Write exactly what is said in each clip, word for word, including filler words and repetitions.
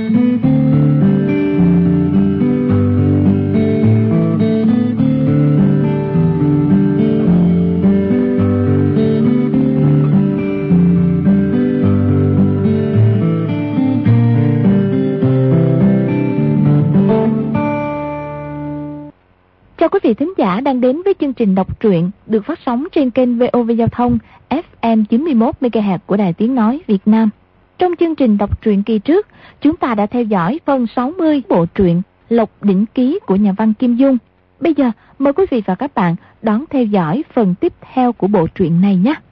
Chào quý vị thính giả đang đến với chương trình đọc truyện được phát sóng trên kênh vê o vê Giao thông ép em chín mươi mốt mê ga héc của Đài Tiếng Nói Việt Nam. Trong chương trình đọc truyện kỳ trước, chúng ta đã theo dõi phần sáu mươi bộ truyện Lộc Đỉnh Ký của nhà văn Kim Dung. Bây giờ, mời quý vị và các bạn đón theo dõi phần tiếp theo của bộ truyện này nhé.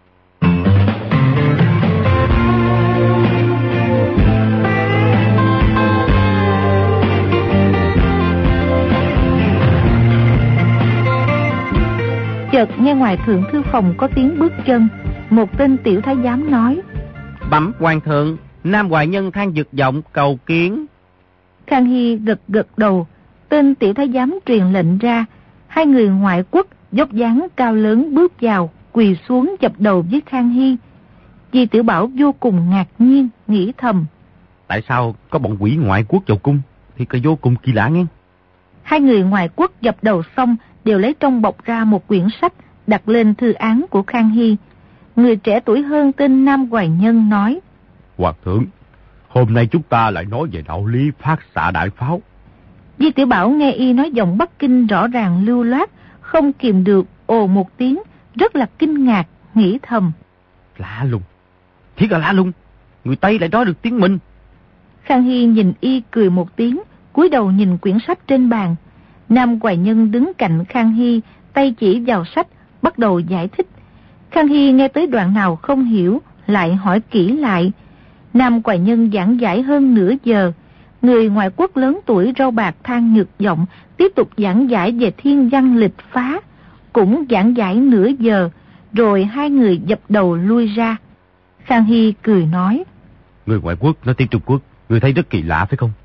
Chợt nghe ngoài thượng thư phòng có tiếng bước chân. Một tên tiểu thái giám nói: Bẩm hoàng thượng, Nam Hoài Nhân than dực giọng cầu kiến. Khang Hy gật gật đầu. Tên tiểu thái giám truyền lệnh ra. Hai người ngoại quốc dốc dáng cao lớn bước vào, quỳ xuống dập đầu với Khang Hy. Di Tiểu Bảo vô cùng ngạc nhiên, nghĩ thầm: Tại sao có bọn quỷ ngoại quốc vào cung thì có vô cùng kỳ lạ nghe. Hai người ngoại quốc dập đầu xong đều lấy trong bọc ra một quyển sách đặt lên thư án của Khang Hy. Người trẻ tuổi hơn tên Nam Hoài Nhân nói: Hoàng thượng, hôm nay chúng ta lại nói về đạo lý phát xạ đại pháo. Di Tiểu Bảo nghe y nói giọng Bắc Kinh rõ ràng lưu loát, không kìm được ồ một tiếng, rất là kinh ngạc, nghĩ thầm: Lạ lùng, thiệt là lạ lùng, người Tây lại nói được tiếng mình. Khang Hy nhìn y cười một tiếng, cúi đầu nhìn quyển sách trên bàn. Nam Hoài Nhân đứng cạnh Khang Hy, tay chỉ vào sách, bắt đầu giải thích. Khang Hy nghe tới đoạn nào không hiểu, lại hỏi kỹ lại. Nam Hoài Nhân giảng giải hơn nửa giờ. Người ngoại quốc lớn tuổi râu bạc than nhược giọng, tiếp tục giảng giải về thiên văn lịch phá, cũng giảng giải nửa giờ, rồi hai người dập đầu lui ra. Khang Hy cười nói: Người ngoại quốc nói tiếng Trung Quốc, người thấy rất kỳ lạ phải không?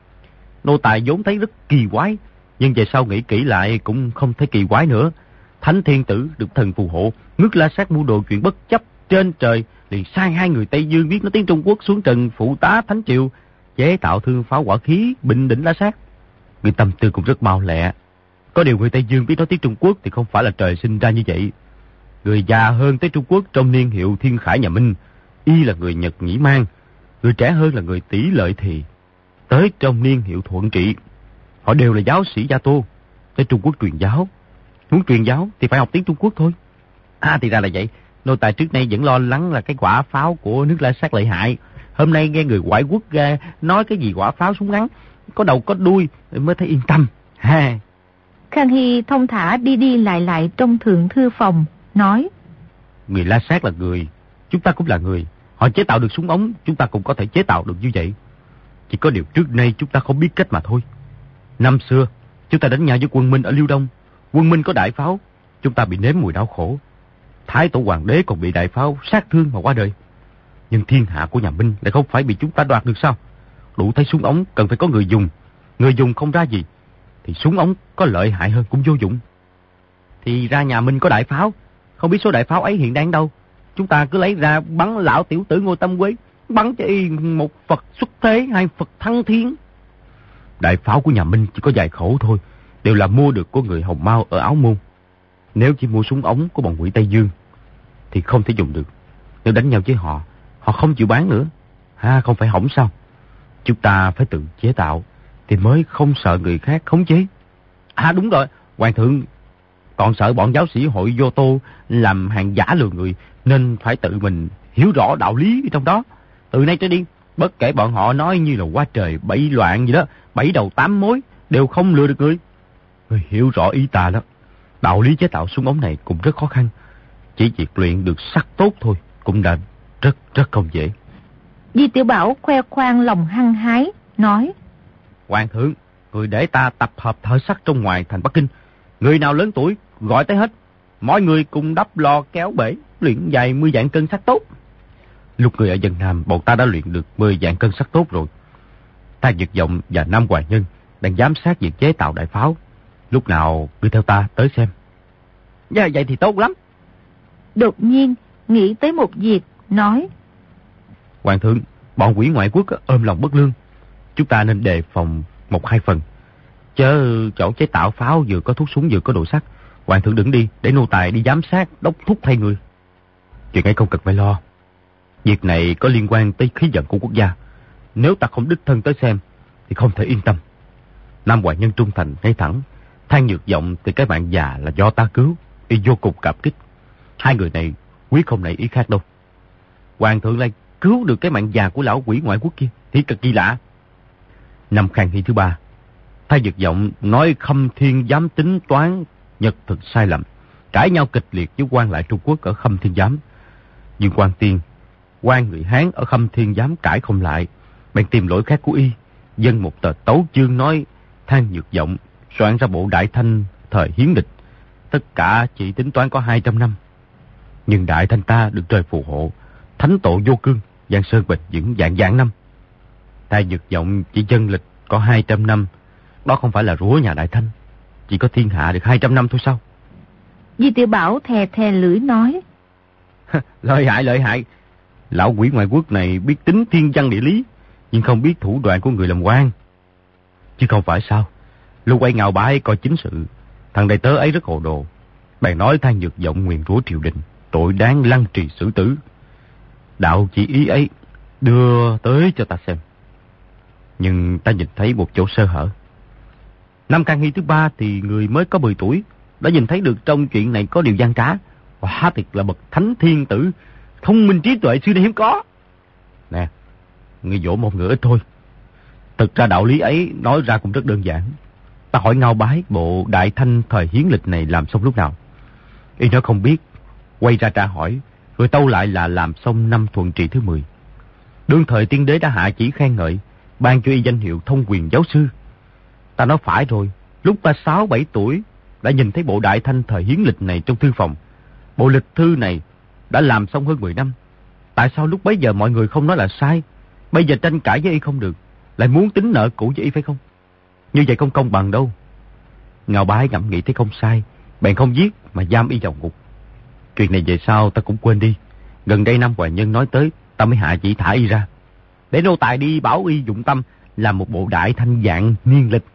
Nô tài vốn thấy rất kỳ quái, nhưng về sau nghĩ kỹ lại cũng không thấy kỳ quái nữa. Thánh thiên tử được thần phù hộ, ngước La Sát mưu đồ chuyện bất chấp trên trời, liền sai hai người Tây Dương biết nói tiếng Trung Quốc xuống trần phụ tá thánh triều, chế tạo thương pháo hỏa khí bình định La Sát. Người tâm tư cũng rất mau lẹ. Có điều người Tây Dương biết nói tiếng Trung Quốc thì không phải là trời sinh ra như vậy. Người già hơn tới Trung Quốc trong niên hiệu Thiên Khải nhà Minh, y là người Nhật Nhĩ Mang. Người trẻ hơn là người Tỷ Lợi Thì, tới trong niên hiệu Thuận Trị. Họ đều là giáo sĩ Gia Tô, tới Trung Quốc truyền giáo. Muốn truyền giáo thì phải học tiếng Trung Quốc thôi. À thì ra là vậy. Nô tài trước nay vẫn lo lắng là cái quả pháo của nước La Sát lợi hại. Hôm nay nghe người ngoại quốc ra nói cái gì quả pháo súng ngắn, có đầu có đuôi mới thấy yên tâm. Ha. Khang Hy thông thả đi đi lại lại trong thượng thư phòng, nói: Người La Sát là người, chúng ta cũng là người. Họ chế tạo được súng ống, chúng ta cũng có thể chế tạo được như vậy. Chỉ có điều trước nay chúng ta không biết cách mà thôi. Năm xưa, chúng ta đánh nhau với quân Minh ở Liêu Đông. Quân Minh có đại pháo, chúng ta bị nếm mùi đau khổ. Thái tổ hoàng đế còn bị đại pháo sát thương mà qua đời. Nhưng thiên hạ của nhà Minh lại không phải bị chúng ta đoạt được sao? Đủ thấy súng ống cần phải có người dùng. Người dùng không ra gì, thì súng ống có lợi hại hơn cũng vô dụng. Thì ra nhà Minh có đại pháo, không biết số đại pháo ấy hiện đang đâu. Chúng ta cứ lấy ra bắn lão tiểu tử Ngô Tâm Quế, bắn cho y một Phật xuất thế, hai Phật thăng thiên. Đại pháo của nhà Minh chỉ có vài khẩu thôi, đều là mua được của người Hồng Mao ở Áo Môn. Nếu chỉ mua súng ống của bọn quỷ Tây Dương thì không thể dùng được. Nếu đánh nhau với họ, họ không chịu bán nữa. Ha, không phải hỏng sao? Chúng ta phải tự chế tạo thì mới không sợ người khác khống chế. À đúng rồi, hoàng thượng còn sợ bọn giáo sĩ hội Vô Tô làm hàng giả lừa người, nên phải tự mình hiểu rõ đạo lý trong đó. Từ nay trở đi, bất kể bọn họ nói như là quá trời bảy loạn gì đó, bảy đầu tám mối, đều không lừa được người. Người hiểu rõ ý ta đó. Đạo lý chế tạo súng ống này cũng rất khó khăn. Chỉ việc luyện được sắt tốt thôi cũng đã rất rất không dễ. Di Tiểu Bảo khoe khoang lòng hăng hái, nói: Hoàng thượng, người để ta tập hợp thợ sắt trong ngoài thành Bắc Kinh. Người nào lớn tuổi gọi tới hết. Mọi người cùng đắp lò kéo bể, luyện vài mươi vạn cân sắt tốt. Lúc người ở dân Nam, bọn ta đã luyện được mười vạn cân sắt tốt rồi. Than Dực Vọng và Nam Hoài Nhân đang giám sát việc chế tạo đại pháo. Lúc nào ngươi theo ta tới xem. Dạ, vậy thì tốt lắm. Đột nhiên nghĩ tới một việc, nói: Hoàng thượng, bọn quỷ ngoại quốc ôm lòng bất lương. chúng ta nên đề phòng một hai phần. Chớ chỗ chế tạo pháo vừa có thuốc súng vừa có đồ sắt. Hoàng thượng đừng đi, để nô tài đi giám sát, đốc thúc thay người. Chuyện ấy không cần phải lo. Việc này có liên quan tới khí vận của quốc gia. Nếu ta không đích thân tới xem, thì không thể yên tâm. Nam Hoài Nhân trung thành, ngay thẳng. Than Nhược Vọng thì cái mạng già là do ta cứu, y vô cùng cảm kích. Hai người này quyết không nảy ý khác đâu. Hoàng thượng lại cứu được cái mạng già của lão quỷ ngoại quốc kia, thì cực kỳ lạ. Năm Khang Hy thứ ba, Than Nhược Vọng nói Khâm Thiên Giám tính toán nhật thực sai lầm, cãi nhau kịch liệt với quan lại Trung Quốc ở Khâm Thiên Giám. Nhưng quan tiên, quan người Hán ở Khâm Thiên Giám cãi không lại, bèn tìm lỗi khác của y, dâng một tờ tấu chương nói Than Nhược Vọng soạn ra bộ Đại Thanh thời Hiến Lịch, tất cả chỉ tính toán có hai trăm năm. Nhưng Đại Thanh ta được trời phù hộ, thánh tổ vô cương, Giang Sơn bền vững vạn vạn năm. Than Nhược Vọng chỉ dân lịch có hai trăm năm, đó không phải là rủa nhà Đại Thanh, chỉ có thiên hạ được hai trăm năm thôi sao? Di Tiểu Bảo thè thè lưỡi nói. Lợi hại, lợi hại. Lão quỷ ngoại quốc này biết tính thiên văn địa lý, nhưng không biết thủ đoạn của người làm quan. Chứ không phải sao? Lúc ấy ngào bái coi chính sự, thằng đầy tớ ấy rất hồ đồ. Bèn nói Than Nhược Vọng nguyền rủa triều đình, tội đáng lăng trì xử tử. Đạo chỉ ý ấy đưa tới cho ta xem. Nhưng ta nhìn thấy một chỗ sơ hở. Năm Khang Hy thứ ba thì người mới có mười tuổi, đã nhìn thấy được trong chuyện này có điều gian trá. Hóa thiệt là bậc thánh thiên tử, thông minh trí tuệ xưa nay hiếm có. Nè, ngươi dỗ một ngựa ít thôi. Thực ra đạo lý ấy nói ra cũng rất đơn giản. Ta hỏi Ngao Bái bộ Đại Thanh thời Hiến Lịch này làm xong lúc nào. Y nói không biết, quay ra tra hỏi, rồi tâu lại là làm xong năm Thuận Trị thứ mười. Đương thời tiên đế đã hạ chỉ khen ngợi, ban cho y danh hiệu thông quyền giáo sư. Ta nói phải rồi, lúc ta sáu bảy tuổi đã nhìn thấy bộ Đại Thanh thời Hiến Lịch này trong thư phòng. Bộ lịch thư này đã làm xong hơn mười năm. Tại sao lúc bấy giờ mọi người không nói là sai, bây giờ tranh cãi với y không được, lại muốn tính nợ cũ với y phải không? Như vậy không công bằng đâu. Ngao Bái ngẫm nghĩ thấy không sai, bèn không giết mà giam y vào ngục. Chuyện này về sau ta cũng quên đi. Gần đây Nam Hoài Nhân nói tới, ta mới hạ chỉ thả y ra, để nô tài đi bảo y dụng tâm làm một bộ Đại Thanh dạng niên lịch.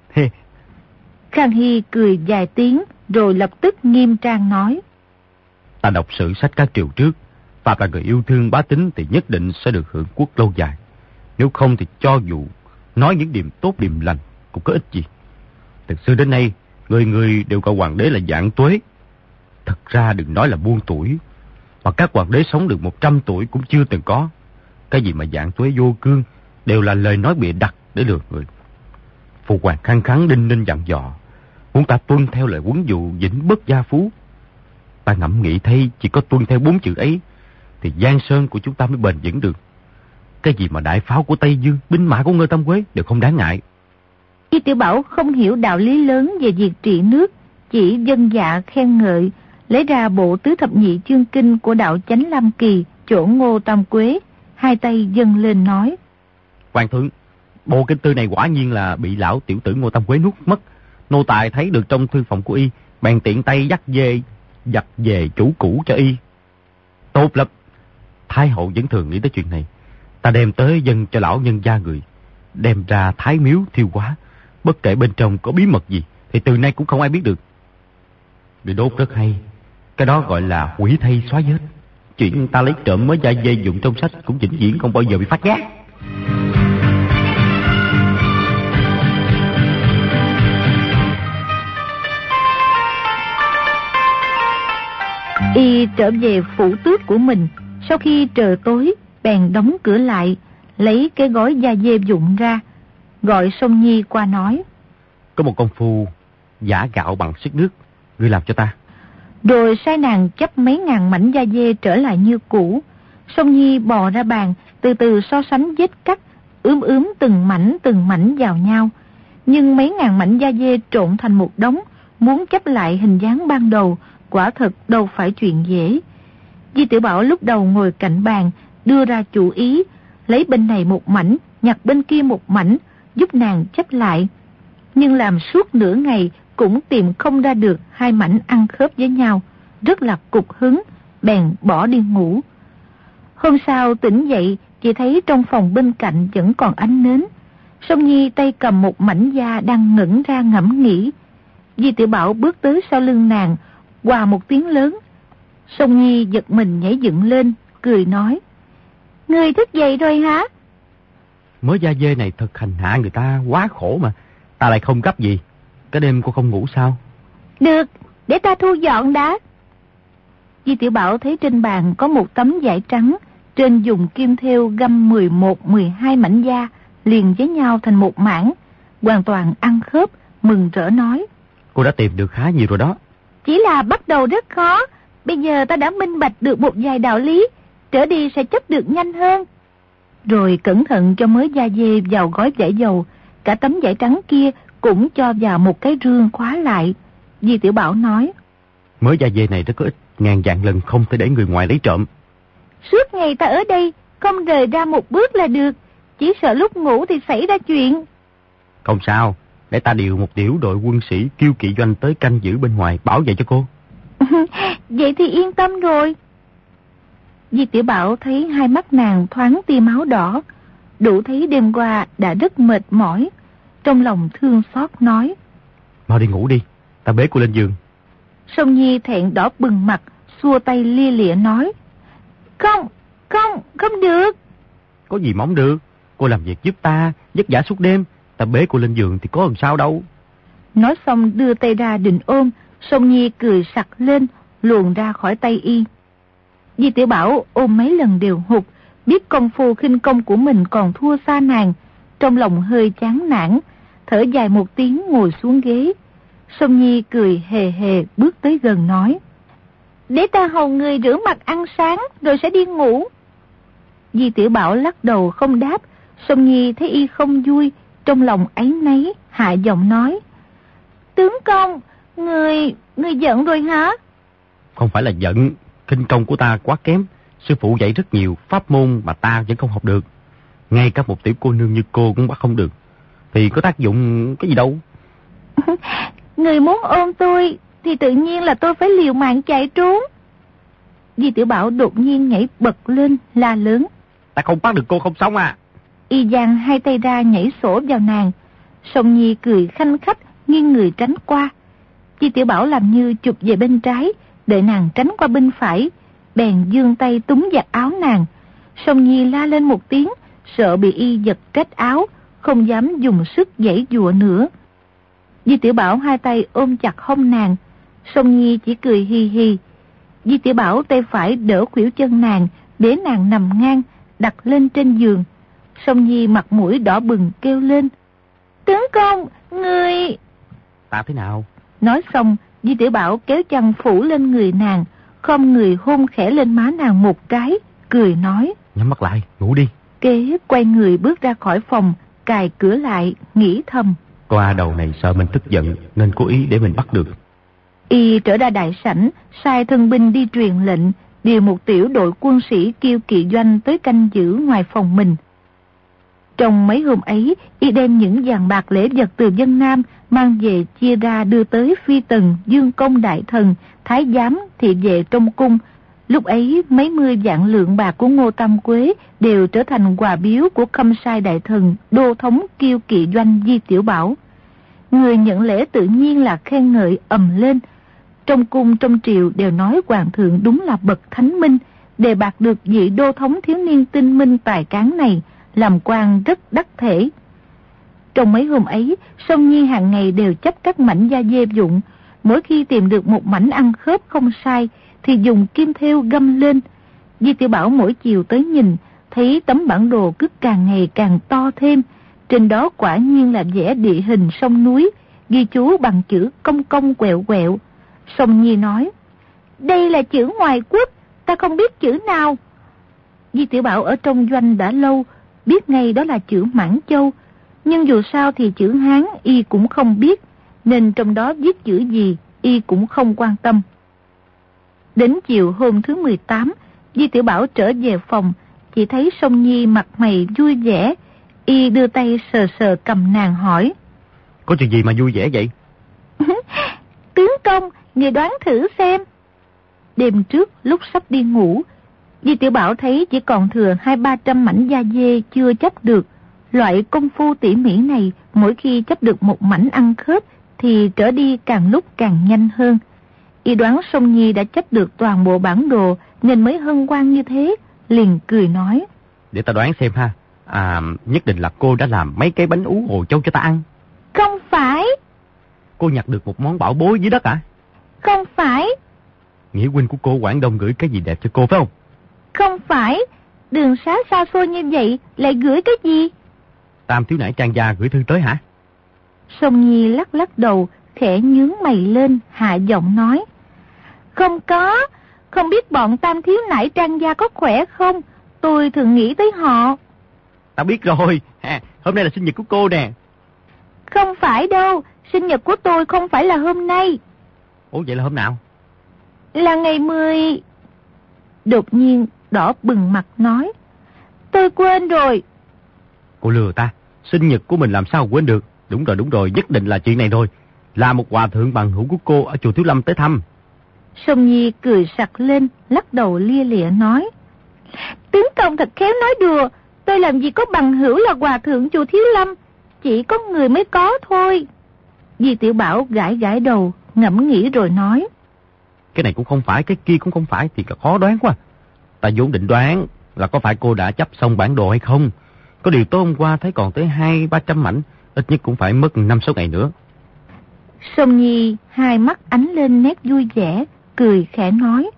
Khang Hy cười vài tiếng rồi lập tức nghiêm trang nói. Ta đọc sử sách các triều trước, và là người yêu thương bá tính thì nhất định sẽ được hưởng quốc lâu dài. Nếu không thì cho dù nói những điểm tốt điểm lành cũng có ích gì. Từ xưa đến nay, người người đều gọi hoàng đế là Vạn Tuế. Thật ra đừng nói là muôn tuổi, mà các hoàng đế sống được một trăm tuổi cũng chưa từng có. Cái gì mà Vạn Tuế vô cương đều là lời nói bịa đặt để lừa người. Phụ hoàng khăng khăng đinh ninh dặn dò, muốn ta tuân theo lời huấn dụ vĩnh bất gia phú. Ta ngẫm nghĩ thấy chỉ có tuân theo bốn chữ ấy thì Giang Sơn của chúng ta mới bền vững được. Cái gì mà đại pháo của Tây Dương, binh mã của Ngô Tam Quế đều không đáng ngại. Di Tiểu Bảo không hiểu đạo lý lớn về việc trị nước, chỉ dân dạ khen ngợi, lấy ra bộ tứ thập nhị chương kinh của đạo Chánh Lam Kỳ chỗ Ngô Tam Quế, hai tay dâng lên nói. Hoàng thượng, bộ kinh tư này quả nhiên là bị lão tiểu tử Ngô Tam Quế nuốt mất. Nô tài thấy được trong thư phòng của y, bèn tiện tay dắt về, dắt về chủ cũ cho y. Tốt lắm. Thái hậu vẫn thường nghĩ tới chuyện này. Ta đem tới dâng cho lão nhân gia người, đem ra thái miếu thiêu hóa. Bất kể bên trong có bí mật gì thì từ nay cũng không ai biết được. Bị đốt rất hay. Cái đó gọi là hủy thay xóa vết. Chuyện ta lấy trộm mới da dây dụng trong sách cũng vĩnh viễn không bao giờ bị phát giác. Y trở về phủ tước của mình. Sau khi trời tối, bèn đóng cửa lại, lấy cái gói da dê dụng ra, gọi Song Nhi qua nói. Có một công phu giả gạo bằng sức nước, ngươi làm cho ta. Rồi sai nàng chấp mấy ngàn mảnh da dê trở lại như cũ. Song Nhi bò ra bàn, từ từ so sánh vết cắt, ướm ướm từng mảnh từng mảnh vào nhau. Nhưng mấy ngàn mảnh da dê trộn thành một đống, muốn chấp lại hình dáng ban đầu, quả thật đâu phải chuyện dễ. Di Tiểu Bảo lúc đầu ngồi cạnh bàn, đưa ra chủ ý, lấy bên này một mảnh, nhặt bên kia một mảnh, giúp nàng chấp lại. Nhưng làm suốt nửa ngày cũng tìm không ra được hai mảnh ăn khớp với nhau, rất là cục hứng, bèn bỏ đi ngủ. Hôm sau tỉnh dậy, chỉ thấy trong phòng bên cạnh vẫn còn ánh nến. Song Nhi tay cầm một mảnh da đang ngẩn ra ngẫm nghĩ. Di Tiểu Bảo bước tới sau lưng nàng, quà một tiếng lớn. Song Nhi giật mình nhảy dựng lên, cười nói: Ngươi thức dậy rồi hả? Mớ da dê này thật hành hạ người ta quá khổ mà. Ta lại không gấp gì. Cái đêm cô không ngủ sao? Được, để ta thu dọn đã. Di Tiểu Bảo thấy trên bàn có một tấm vải trắng, trên dùng kim thêu găm mười một, mười hai mảnh da liền với nhau thành một mảng, hoàn toàn ăn khớp, mừng rỡ nói: Cô đã tìm được khá nhiều rồi đó. Chỉ là bắt đầu rất khó. Bây giờ ta đã minh bạch được một vài đạo lý, trở đi sẽ chấp được nhanh hơn. Rồi cẩn thận cho mớ da dê vào gói vải dầu, cả tấm vải trắng kia cũng cho vào một cái rương khóa lại. Di Tiểu Bảo nói: Mớ da dê này rất có ích, ngàn vạn lần không thể để người ngoài lấy trộm. Suốt ngày ta ở đây, không rời ra một bước là được, chỉ sợ lúc ngủ thì xảy ra chuyện. Không sao, để ta điều một tiểu đội quân sĩ Kiêu Kỵ Doanh tới canh giữ bên ngoài, bảo vệ cho cô. Vậy thì yên tâm rồi. Di Tiểu Bảo thấy hai mắt nàng thoáng tia máu đỏ, đủ thấy đêm qua đã rất mệt mỏi, trong lòng thương xót nói: Mau đi ngủ đi, ta bế cô lên giường. Song Nhi thẹn đỏ bừng mặt, xua tay lia lịa nói: Không, không, không được. Có gì mong được, cô làm việc giúp ta, vất vả suốt đêm, ta bế cô lên giường thì có làm sao đâu. Nói xong đưa tay ra định ôm, Song Nhi cười sặc lên, luồn ra khỏi tay y. Di Tiểu Bảo ôm mấy lần đều hụt, biết công phu khinh công của mình còn thua xa nàng, trong lòng hơi chán nản, thở dài một tiếng ngồi xuống ghế. Song Nhi cười hề hề bước tới gần nói: Để ta hầu người rửa mặt ăn sáng rồi sẽ đi ngủ. Di Tiểu Bảo lắc đầu không đáp. Song Nhi thấy y không vui, trong lòng áy náy, hạ giọng nói: Tướng công, người, người giận rồi hả? Không phải là giận, khinh công của ta quá kém. Sư phụ dạy rất nhiều pháp môn mà ta vẫn không học được. Ngay cả một tiểu cô nương như cô cũng bắt không được, thì có tác dụng cái gì đâu. Người muốn ôm tôi thì tự nhiên là tôi phải liều mạng chạy trốn. Di Tiểu Bảo đột nhiên nhảy bật lên la lớn: Ta không bắt được cô không xong à. Y giang hai tay ra nhảy sổ vào nàng. Song Nhi cười khanh khách nghiêng người tránh qua. Di Tiểu Bảo làm như chụp về bên trái, đợi nàng tránh qua bên phải, bèn giương tay túm giặt áo nàng. Song Nhi la lên một tiếng, sợ bị y giật rách áo, không dám dùng sức giãy giụa nữa. Di Tiểu Bảo hai tay ôm chặt hông nàng, Song Nhi chỉ cười hi hi. Di Tiểu Bảo tay phải đỡ khuỷu chân nàng, để nàng nằm ngang, đặt lên trên giường. Song Nhi mặt mũi đỏ bừng kêu lên: Tướng công, người... Ta thế nào? Nói xong, Di Tiểu Bảo kéo chăn phủ lên người nàng, khom người hôn khẽ lên má nàng một cái, cười nói: Nhắm mắt lại, ngủ đi. Kế quay người bước ra khỏi phòng, cài cửa lại, nghĩ thầm: Qua đầu này sợ mình tức giận, nên cố ý để mình bắt được. Y trở ra đại sảnh, sai thân binh đi truyền lệnh, điều một tiểu đội quân sĩ Kiêu Kỵ Doanh tới canh giữ ngoài phòng mình. Trong mấy hôm ấy, y đem những vàng bạc lễ vật từ dân Nam mang về chia ra đưa tới phi tần, dương công đại thần, thái giám, thị vệ trong cung. Lúc ấy, mấy mươi vạn lượng bạc của Ngô Tam Quế đều trở thành quà biếu của khâm sai đại thần, đô thống Kiêu Kỵ Doanh Di Tiểu Bảo. Người nhận lễ tự nhiên là khen ngợi ầm lên. Trong cung trong triều đều nói hoàng thượng đúng là bậc thánh minh, đề bạt được vị đô thống thiếu niên tinh minh tài cán này, làm quan rất đắc thể. Trong mấy hôm ấy, Song Nhi hàng ngày đều chấp các mảnh da dê vụn, mỗi khi tìm được một mảnh ăn khớp không sai thì dùng kim thêu găm lên. Di Tiểu Bảo mỗi chiều tới nhìn, thấy tấm bản đồ cứ càng ngày càng to thêm, trên đó quả nhiên là vẽ địa hình sông núi, ghi chú bằng chữ cong cong quẹo quẹo. Song Nhi nói: Đây là chữ ngoài quốc, ta không biết chữ nào. Di Tiểu Bảo ở trong doanh đã lâu, biết ngay đó là chữ Mãn Châu, nhưng dù sao thì chữ Hán y cũng không biết, nên trong đó viết chữ gì y cũng không quan tâm. Đến chiều hôm thứ mười tám, Di Tiểu Bảo trở về phòng, chỉ thấy Song Nhi mặt mày vui vẻ. Y đưa tay sờ sờ cầm nàng hỏi: Có chuyện gì mà vui vẻ vậy? Tướng công, người đoán thử xem. Đêm trước lúc sắp đi ngủ, Di Tiểu Bảo thấy chỉ còn thừa hai ba trăm mảnh da dê chưa chấp được, Loại công phu tỉ mỉ này, mỗi khi chấp được một mảnh ăn khớp thì trở đi càng lúc càng nhanh hơn. Y đoán Song Nhi đã chấp được toàn bộ bản đồ nên mới hân hoan như thế, liền cười nói. Để ta đoán xem ha. À, nhất định là cô đã làm mấy cái bánh ú hồ châu cho ta ăn. Không phải. Cô nhặt được một món bảo bối dưới đất à? Không phải. Nghĩa huynh của cô Quảng Đông gửi cái gì đẹp cho cô phải không? Không phải. Đường xá xa xôi như vậy lại gửi cái gì? Tam thiếu nãi Trang gia gửi thư tới hả? Song Nhi lắc lắc đầu, khẽ nhướng mày lên, hạ giọng nói. Không có. Không biết bọn Tam thiếu nãi Trang gia có khỏe không? Tôi thường nghĩ tới họ. Ta biết rồi. À, hôm nay là sinh nhật của cô nè. Không phải đâu. Sinh nhật của tôi không phải là hôm nay. Ủa vậy là hôm nào? Là ngày mười. Đột nhiên đỏ bừng mặt nói. Tôi quên rồi. Cô lừa ta. Sinh nhật của mình làm sao quên được. Đúng rồi đúng rồi, nhất định là chuyện này rồi. Là một hòa thượng bằng hữu của cô ở chùa Thiếu Lâm tới thăm. Song Nhi cười sặc lên, lắc đầu lia lịa nói. Tướng công thật khéo nói đùa. Tôi làm gì có bằng hữu là hòa thượng chùa Thiếu Lâm. Chỉ có người mới có thôi. Di Tiểu Bảo gãi gãi đầu, ngẫm nghĩ rồi nói. Cái này cũng không phải, cái kia cũng không phải thì khó đoán quá. Ta vốn định đoán là có phải cô đã chấp xong bản đồ hay không. Có điều tối hôm qua thấy còn tới hai ba trăm mảnh, ít nhất cũng phải mất năm sáu ngày nữa. Song Nhi hai mắt ánh lên nét vui vẻ, cười khẽ nói.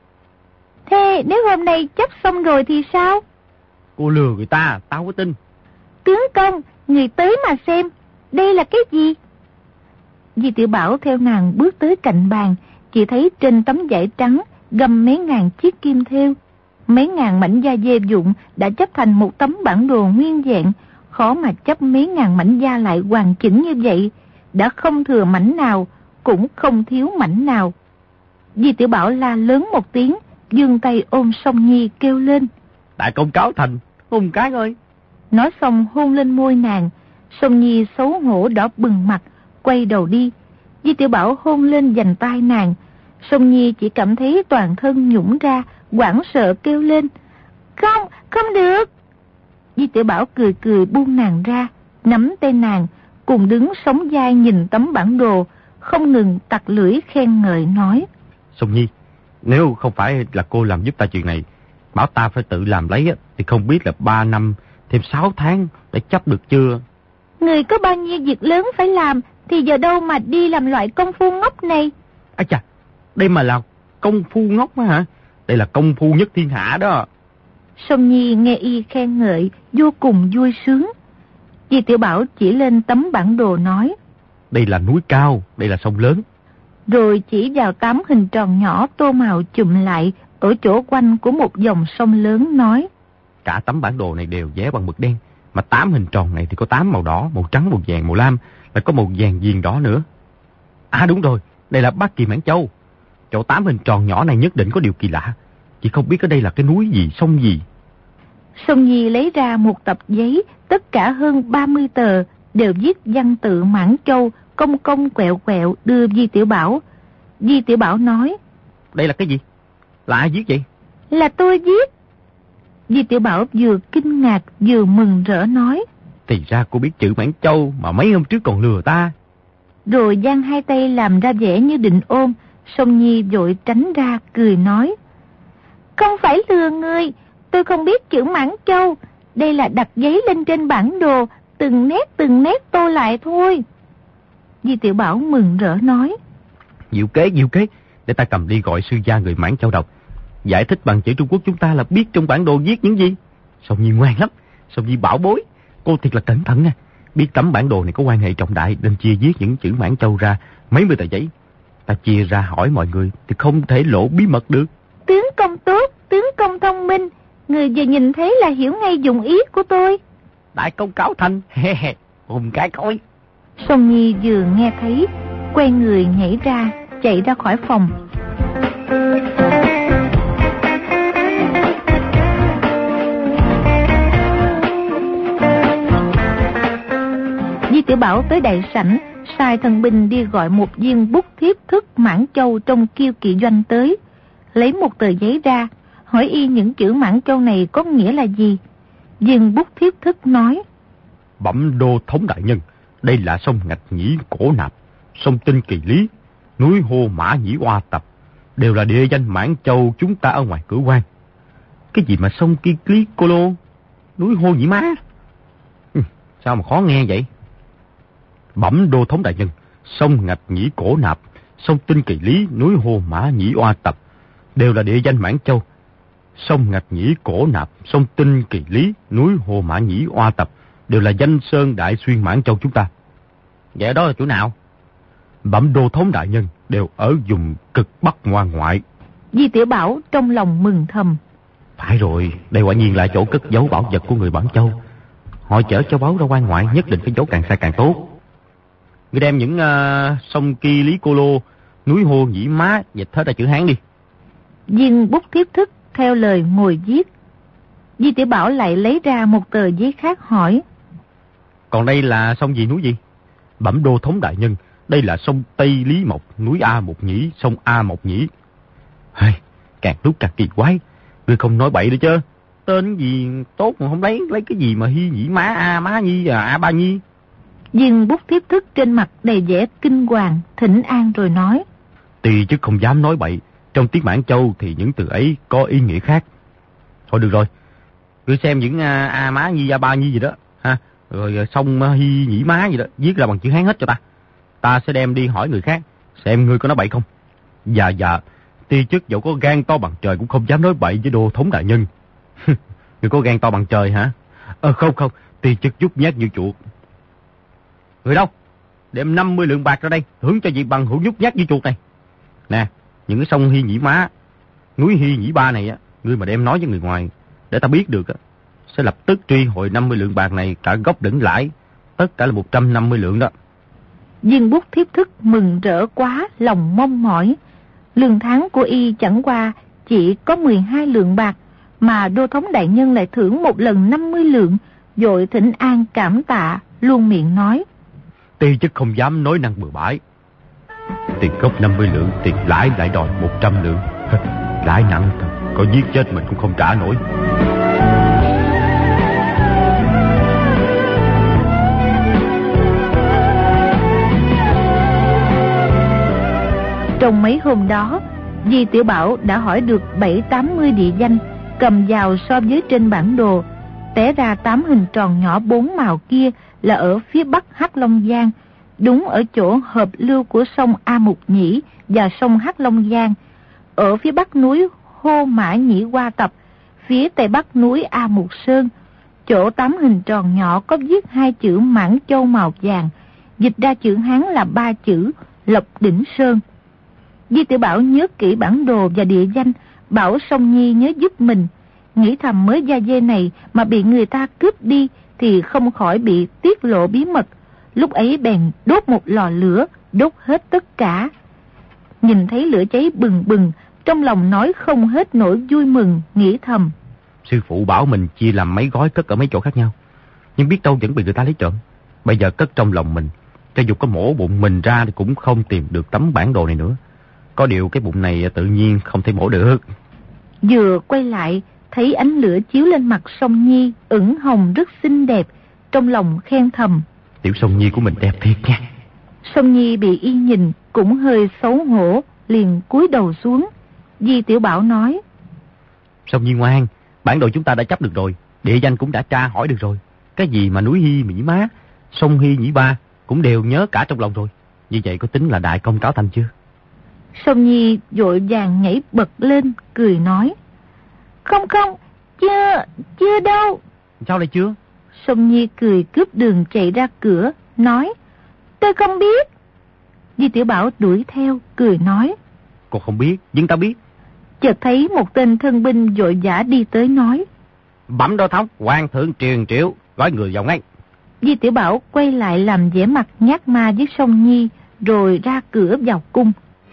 Thế nếu hôm nay chấp xong rồi thì sao? Cô lừa người ta, tao có tin. Tướng công, người tới mà xem, đây là cái gì? Di Tiểu Bảo theo nàng bước tới cạnh bàn, chỉ thấy trên tấm vải trắng găm mấy ngàn chiếc kim thêu. Mấy ngàn mảnh da dê vụn đã chấp thành một tấm bản đồ nguyên vẹn, khó mà chấp mấy ngàn mảnh da lại hoàn chỉnh như vậy, đã không thừa mảnh nào, cũng không thiếu mảnh nào. Di Tiểu Bảo la lớn một tiếng, giương tay ôm Song Nhi kêu lên. Đại công cáo thành, hôn cái ơi. Nói xong hôn lên môi nàng, Song Nhi xấu hổ đỏ bừng mặt, quay đầu đi. Di Tiểu Bảo hôn lên vành tai nàng, Song Nhi chỉ cảm thấy toàn thân nhũn ra, hoảng sợ kêu lên. Không, không được. Di Tiểu Bảo cười cười buông nàng ra, nắm tay nàng, cùng đứng sóng vai nhìn tấm bản đồ, không ngừng tặc lưỡi khen ngợi nói. Song Nhi, nếu không phải là cô làm giúp ta chuyện này, bảo ta phải tự làm lấy thì không biết là ba năm thêm sáu tháng đã chấp được chưa. Người có bao nhiêu việc lớn phải làm thì giờ đâu mà đi làm loại công phu ngốc này. À chà, đây mà là công phu ngốc hả? Đây là công phu nhất thiên hạ đó. Song Nhi nghe y khen ngợi, vô cùng vui sướng. Di Tiểu Bảo chỉ lên tấm bản đồ nói. Đây là núi cao, đây là sông lớn. Rồi chỉ vào tám hình tròn nhỏ tô màu chùm lại ở chỗ quanh của một dòng sông lớn nói. Cả tấm bản đồ này đều vẽ bằng mực đen, mà tám hình tròn này thì có tám màu đỏ, màu trắng, màu vàng, màu lam, lại có màu vàng viền đỏ nữa. À đúng rồi, đây là Bát Kỳ Mãn Châu. Chỗ tám hình tròn nhỏ này nhất định có điều kỳ lạ, chỉ không biết ở đây là cái núi gì, sông gì. Song Nhi lấy ra một tập giấy, tất cả hơn ba mươi tờ, đều viết văn tự Mãn Châu, công công quẹo quẹo đưa Di Tiểu Bảo. Di Tiểu Bảo nói. Đây là cái gì? Là ai viết vậy? Là tôi viết. Di Tiểu Bảo vừa kinh ngạc vừa mừng rỡ nói. Thì ra cô biết chữ Mãn Châu mà mấy hôm trước còn lừa ta. Rồi giang hai tay làm ra vẻ như định ôm. Song Nhi vội tránh ra cười nói. Không phải lừa người, tôi không biết chữ Mãn Châu. Đây là đặt giấy lên trên bản đồ, từng nét từng nét tô lại thôi. Di Tiểu Bảo mừng rỡ nói. Diệu kế, diệu kế, để ta cầm đi gọi sư gia người Mãn Châu đọc. Giải thích bằng chữ Trung Quốc chúng ta là biết trong bản đồ viết những gì. Song Nhi ngoan lắm, Song Nhi bảo bối. Cô thiệt là cẩn thận nha. Biết tấm bản đồ này có quan hệ trọng đại nên chia viết những chữ Mãn Châu ra mấy mươi tờ giấy. Ta chia ra hỏi mọi người thì không thể lộ bí mật được. Tướng công tốt, tướng công thông minh. Người vừa nhìn thấy là hiểu ngay dụng ý của tôi. Đại công cáo thành, he he, hùng cái coi. Song Nhi vừa nghe thấy, quay người nhảy ra, chạy ra khỏi phòng. Di Tiểu Bảo tới đại sảnh, sai thần binh đi gọi một viên bút thiếp thức Mãn Châu trong Kiêu Kỵ Doanh tới, lấy một tờ giấy ra, hỏi y những chữ Mãn Châu này có nghĩa là gì. Viên bút thiếp thức nói. Bẩm đô thống đại nhân, đây là sông Ngạch Nhĩ Cổ Nạp, sông Tinh Kỳ Lý, núi Hô Mã Nhĩ Oa Tập, đều là địa danh Mãn Châu chúng ta ở ngoài cửa quan. Cái gì mà sông Kỳ Lý Cô Lô, núi Hô Nhĩ Má? Ừ, sao mà khó nghe vậy? Bẩm đô thống đại nhân, sông Ngạch Nhĩ Cổ Nạp, sông Tinh Kỳ Lý, núi Hô Mã Nhĩ Oa Tập, đều là địa danh Mãn Châu. Sông Ngạch Nhĩ Cổ Nạp, sông Tinh Kỳ Lý, núi Hồ Mã Nhĩ Oa Tập đều là danh sơn đại xuyên Mãn Châu chúng ta. Vậy đó là chỗ nào? Bẩm đô thống đại nhân, đều ở vùng cực bắc ngoan ngoại. Di Tiểu Bảo trong lòng mừng thầm. Phải rồi, đây quả nhiên là chỗ cất giấu bảo vật của người Bản Châu. Họ chở châu báu ra quan ngoại nhất định phải giấu càng xa càng tốt. Ngươi đem những uh, sông Kỳ Lý Cô Lô, núi Hồ Nhĩ Má dịch hết ra chữ Hán đi. Viên bút thiếp thức theo lời ngồi viết. Di Tiểu Bảo lại lấy ra một tờ giấy khác hỏi. Còn đây là sông gì núi gì? Bẩm đô thống đại nhân, đây là sông Tây Lý Mộc, núi A Mộc Nhĩ, sông A Mộc Nhĩ. Hey, càng lúc càng kỳ quái. Ngươi không nói bậy nữa chứ? Tên gì tốt mà không lấy, lấy cái gì mà Hy Nhĩ Má, A Má Nhi, à, A Ba Nhi. Viên bút thiếp thức trên mặt đầy vẻ kinh hoàng, thỉnh an rồi nói. Tỳ chứ không dám nói bậy. Trong tiếng Mãn Châu thì những từ ấy có ý nghĩa khác. Thôi được rồi, ngươi xem những A, A Má Nhi, A Ba Nhi gì đó, ha, rồi sông Hy Nhĩ Má gì đó, viết ra bằng chữ Hán hết cho ta. Ta sẽ đem đi hỏi người khác, xem ngươi có nói bậy không. Dạ dạ, ti chức dẫu có gan to bằng trời cũng không dám nói bậy với đô thống đại nhân. Ngươi có gan to bằng trời hả? Ờ không không, ti chức nhút nhát như chuột. Người đâu? Đem năm mươi lượng bạc ra đây, thưởng cho vị bằng hữu nhút nhát như chuột này. Nè, những cái sông Hy Nhĩ Má, núi Hy Nhĩ Ba này á, ngươi mà đem nói với người ngoài để ta biết được á, sẽ lập tức truy hồi năm mươi lượng bạc này cả gốc lẫn lãi, tất cả là một trăm năm mươi lượng đó. Viên bút thiếp thức mừng rỡ quá, lòng mong mỏi. Lương tháng của y chẳng qua chỉ có mười hai lượng bạc, mà đô thống đại nhân lại thưởng một lần năm mươi lượng, vội thỉnh an cảm tạ, luôn miệng nói. Ti chức không dám nói năng bừa bãi. Tiền gốc năm mươi lượng, tiền lãi lại đòi một trăm lượng. Lãi nặng thật, có giết chết mình cũng không trả nổi. Trong mấy hôm đó, Di Tiểu Bảo đã hỏi được bảy tám mươi địa danh, cầm vào so với trên bản đồ. Té ra tám hình tròn nhỏ bốn màu kia là ở phía bắc Hắc Long Giang, đúng ở chỗ hợp lưu của sông A Mục Nhĩ và sông Hắc Long Giang, ở phía bắc núi Hô Mã Nhĩ Oa Tập, phía tây bắc núi A Mục Sơn. Chỗ tám hình tròn nhỏ có viết hai chữ Mãn Châu màu vàng, dịch ra chữ Hán là ba chữ Lộc Đỉnh Sơn. Di Tiểu Bảo nhớ kỹ bản đồ và địa danh, bảo Song Nhi nhớ giúp mình. Nghĩ thầm mới da dê này mà bị người ta cướp đi thì không khỏi bị tiết lộ bí mật. Lúc ấy bèn đốt một lò lửa, đốt hết tất cả. Nhìn thấy lửa cháy bừng bừng, trong lòng nói không hết nỗi vui mừng, nghĩ thầm. Sư phụ bảo mình chia làm mấy gói cất ở mấy chỗ khác nhau, nhưng biết đâu vẫn bị người ta lấy trộm. Bây giờ cất trong lòng mình, cho dù có mổ bụng mình ra thì cũng không tìm được tấm bản đồ này nữa. Có điều cái bụng này tự nhiên không thể mổ được. Vừa quay lại, thấy ánh lửa chiếu lên mặt Song Nhi, ửng hồng rất xinh đẹp, trong lòng khen thầm. Tiểu Song Nhi của mình đẹp thiệt nha. Song Nhi bị y nhìn cũng hơi xấu hổ, liền cúi đầu xuống. Di Tiểu Bảo nói. Song Nhi ngoan, bản đồ chúng ta đã chấp được rồi, địa danh cũng đã tra hỏi được rồi. Cái gì mà núi Hy Nhĩ Má, sông Hy Nhĩ Ba cũng đều nhớ cả trong lòng rồi. Như vậy có tính là đại công cáo thành chưa? Song Nhi vội vàng nhảy bật lên, cười nói. Không không, chưa, chưa đâu. Sao lại chưa? Song Nhi cười cướp đường chạy ra cửa, nói. Tôi không biết. Di Tiểu Bảo đuổi theo, cười nói. Cô không biết, nhưng ta biết. Chợt thấy một tên thân binh vội vã đi tới nói. Bẩm đô thống, hoàng thượng truyền triệu, gói người vào ngay. Di Tiểu Bảo quay lại làm vẻ mặt nhát ma với Song Nhi, rồi ra cửa vào cung.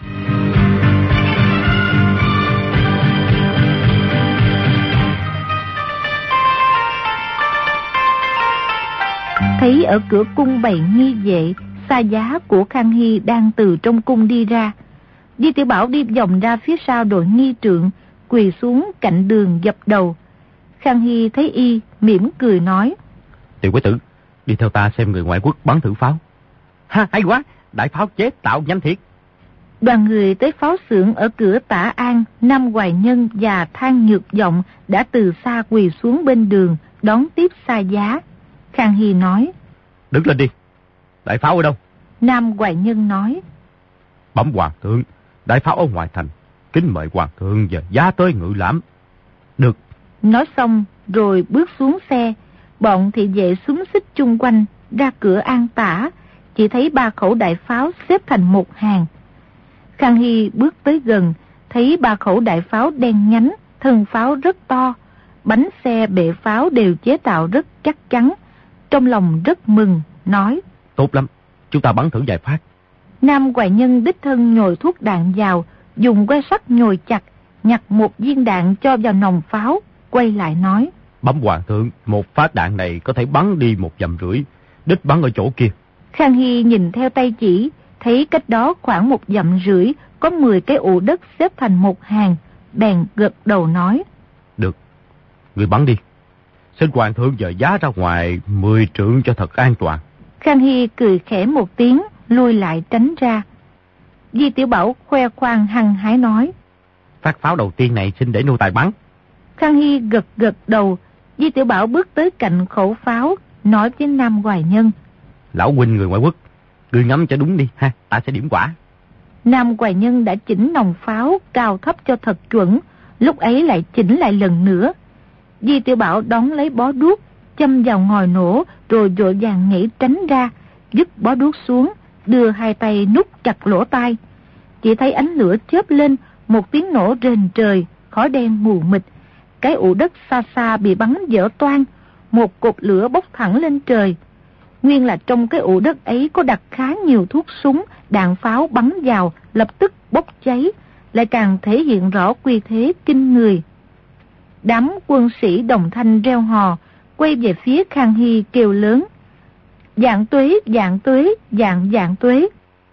Thấy ở cửa cung bày nghi vệ, xa giá của Khang Hy đang từ trong cung đi ra. Di Tiểu Bảo đi vòng ra phía sau đội nghi trượng, quỳ xuống cạnh đường dập đầu. Khang Hy thấy y, mỉm cười nói. Tiểu quý tử, Đi theo ta xem người ngoại quốc bắn thử pháo. Ha, hay quá, đại pháo chế tạo nhanh thiệt. Đoàn người tới pháo xưởng ở cửa Tả An, Nam Hoài Nhân và Thang Nhược Vọng đã từ xa quỳ xuống bên đường đón tiếp xa giá. Khang Hy nói: Đứng lên đi, đại pháo ở đâu? Nam Hoài Nhân nói: Bẩm hoàng thượng, đại pháo ở ngoài thành, kính mời hoàng thượng và giá tới ngự lãm. Được. Nói xong rồi bước xuống xe. Bọn thị vệ xúm xích chung quanh ra cửa An Tả, chỉ thấy ba khẩu đại pháo xếp thành một hàng. Khang Hy bước tới gần, thấy ba khẩu đại pháo đen nhánh, thân pháo rất to, bánh xe bệ pháo đều chế tạo rất chắc chắn. Trong lòng rất mừng, nói: Tốt lắm, chúng ta bắn thử vài phát. Nam Hoài Nhân đích thân nhồi thuốc đạn vào, dùng que sắt nhồi chặt, nhặt một viên đạn cho vào nòng pháo, quay lại nói: Bẩm hoàng thượng, một phát đạn này có thể bắn đi một dặm rưỡi, đích bắn ở chỗ kia. Khang Hy nhìn theo tay chỉ, thấy cách đó khoảng một dặm rưỡi có mười cái ụ đất xếp thành một hàng, bèn gật đầu nói: Được, người bắn đi. Xin hoàng thượng dời giá ra ngoài mười trượng cho thật an toàn. Khang Hy cười khẽ một tiếng, lui lại tránh ra. Di Tiểu Bảo khoe khoang hăng hái nói: Phát pháo đầu tiên này xin để nô tài bắn. Khang Hy gật gật đầu. Di Tiểu Bảo bước tới cạnh khẩu pháo, nói với Nam Hoài Nhân: Lão huynh người ngoại quốc, ngươi ngắm cho đúng đi ha, ta sẽ điểm quả. Nam Hoài Nhân đã chỉnh nòng pháo cao thấp cho thật chuẩn, lúc ấy lại chỉnh lại lần nữa. Di Tiểu Bảo đón lấy bó đuốc, châm vào ngòi nổ, rồi vội vàng nhảy tránh ra, dứt bó đuốc xuống, đưa hai tay nút chặt lỗ tai. Chỉ thấy ánh lửa chớp lên, một tiếng nổ rền trời, khói đen mù mịt. Cái ụ đất xa xa bị bắn vỡ toang, một cột lửa bốc thẳng lên trời. Nguyên là trong cái ụ đất ấy có đặt khá nhiều thuốc súng, đạn pháo bắn vào, lập tức bốc cháy, lại càng thể hiện rõ uy thế kinh người. Đám quân sĩ đồng thanh reo hò, quay về phía Khang Hy kêu lớn: Vạn tuế, vạn tuế, vạn vạn tuế.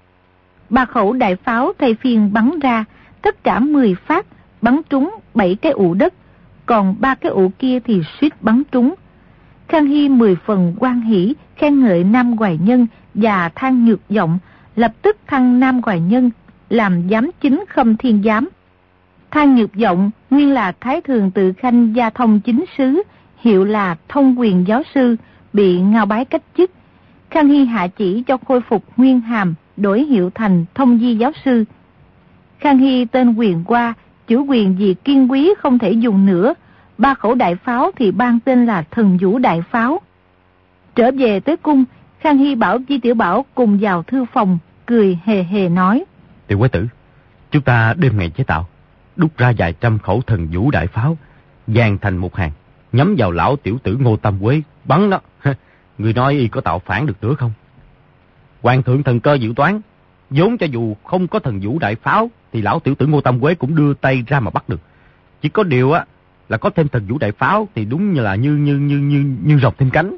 Ba khẩu đại pháo thay phiên bắn ra, tất cả mười phát, bắn trúng bảy cái ụ đất, còn ba cái ụ kia thì suýt bắn trúng. Khang Hy mười phần hoan hỉ, khen ngợi Nam Hoài Nhân và Thang Nhược Vọng, lập tức thăng Nam Hoài Nhân làm giám chính Khâm Thiên Giám. Thang Nhược Vọng nguyên là Thái Thường Tự Khanh Gia Thông Chính Sứ, hiệu là Thông Quyền Giáo Sư, bị ngao bái cách chức. Khang Hy hạ chỉ cho khôi phục nguyên hàm, đổi hiệu thành Thông Di Giáo Sư. Khang Hy tên quyền qua, chủ quyền vì kiên quý không thể dùng nữa. Ba khẩu đại pháo thì ban tên là Thần Vũ Đại Pháo. Trở về tới cung, Khang Hy bảo Di Tiểu Bảo cùng vào thư phòng, cười hề hề nói: Tiểu quái tử, chúng ta đêm ngày chế tạo, đúc ra vài trăm khẩu Thần Vũ Đại Pháo, dàn thành một hàng, nhắm vào lão tiểu tử Ngô Tam Quế, bắn nó. Người nói y có tạo phản được nữa không? Hoàng thượng thần cơ dự toán, vốn cho dù không có Thần Vũ Đại Pháo thì lão tiểu tử Ngô Tam Quế cũng đưa tay ra mà bắt được. Chỉ có điều á là có thêm Thần Vũ Đại Pháo thì đúng như là như như như như như rồng thêm cánh.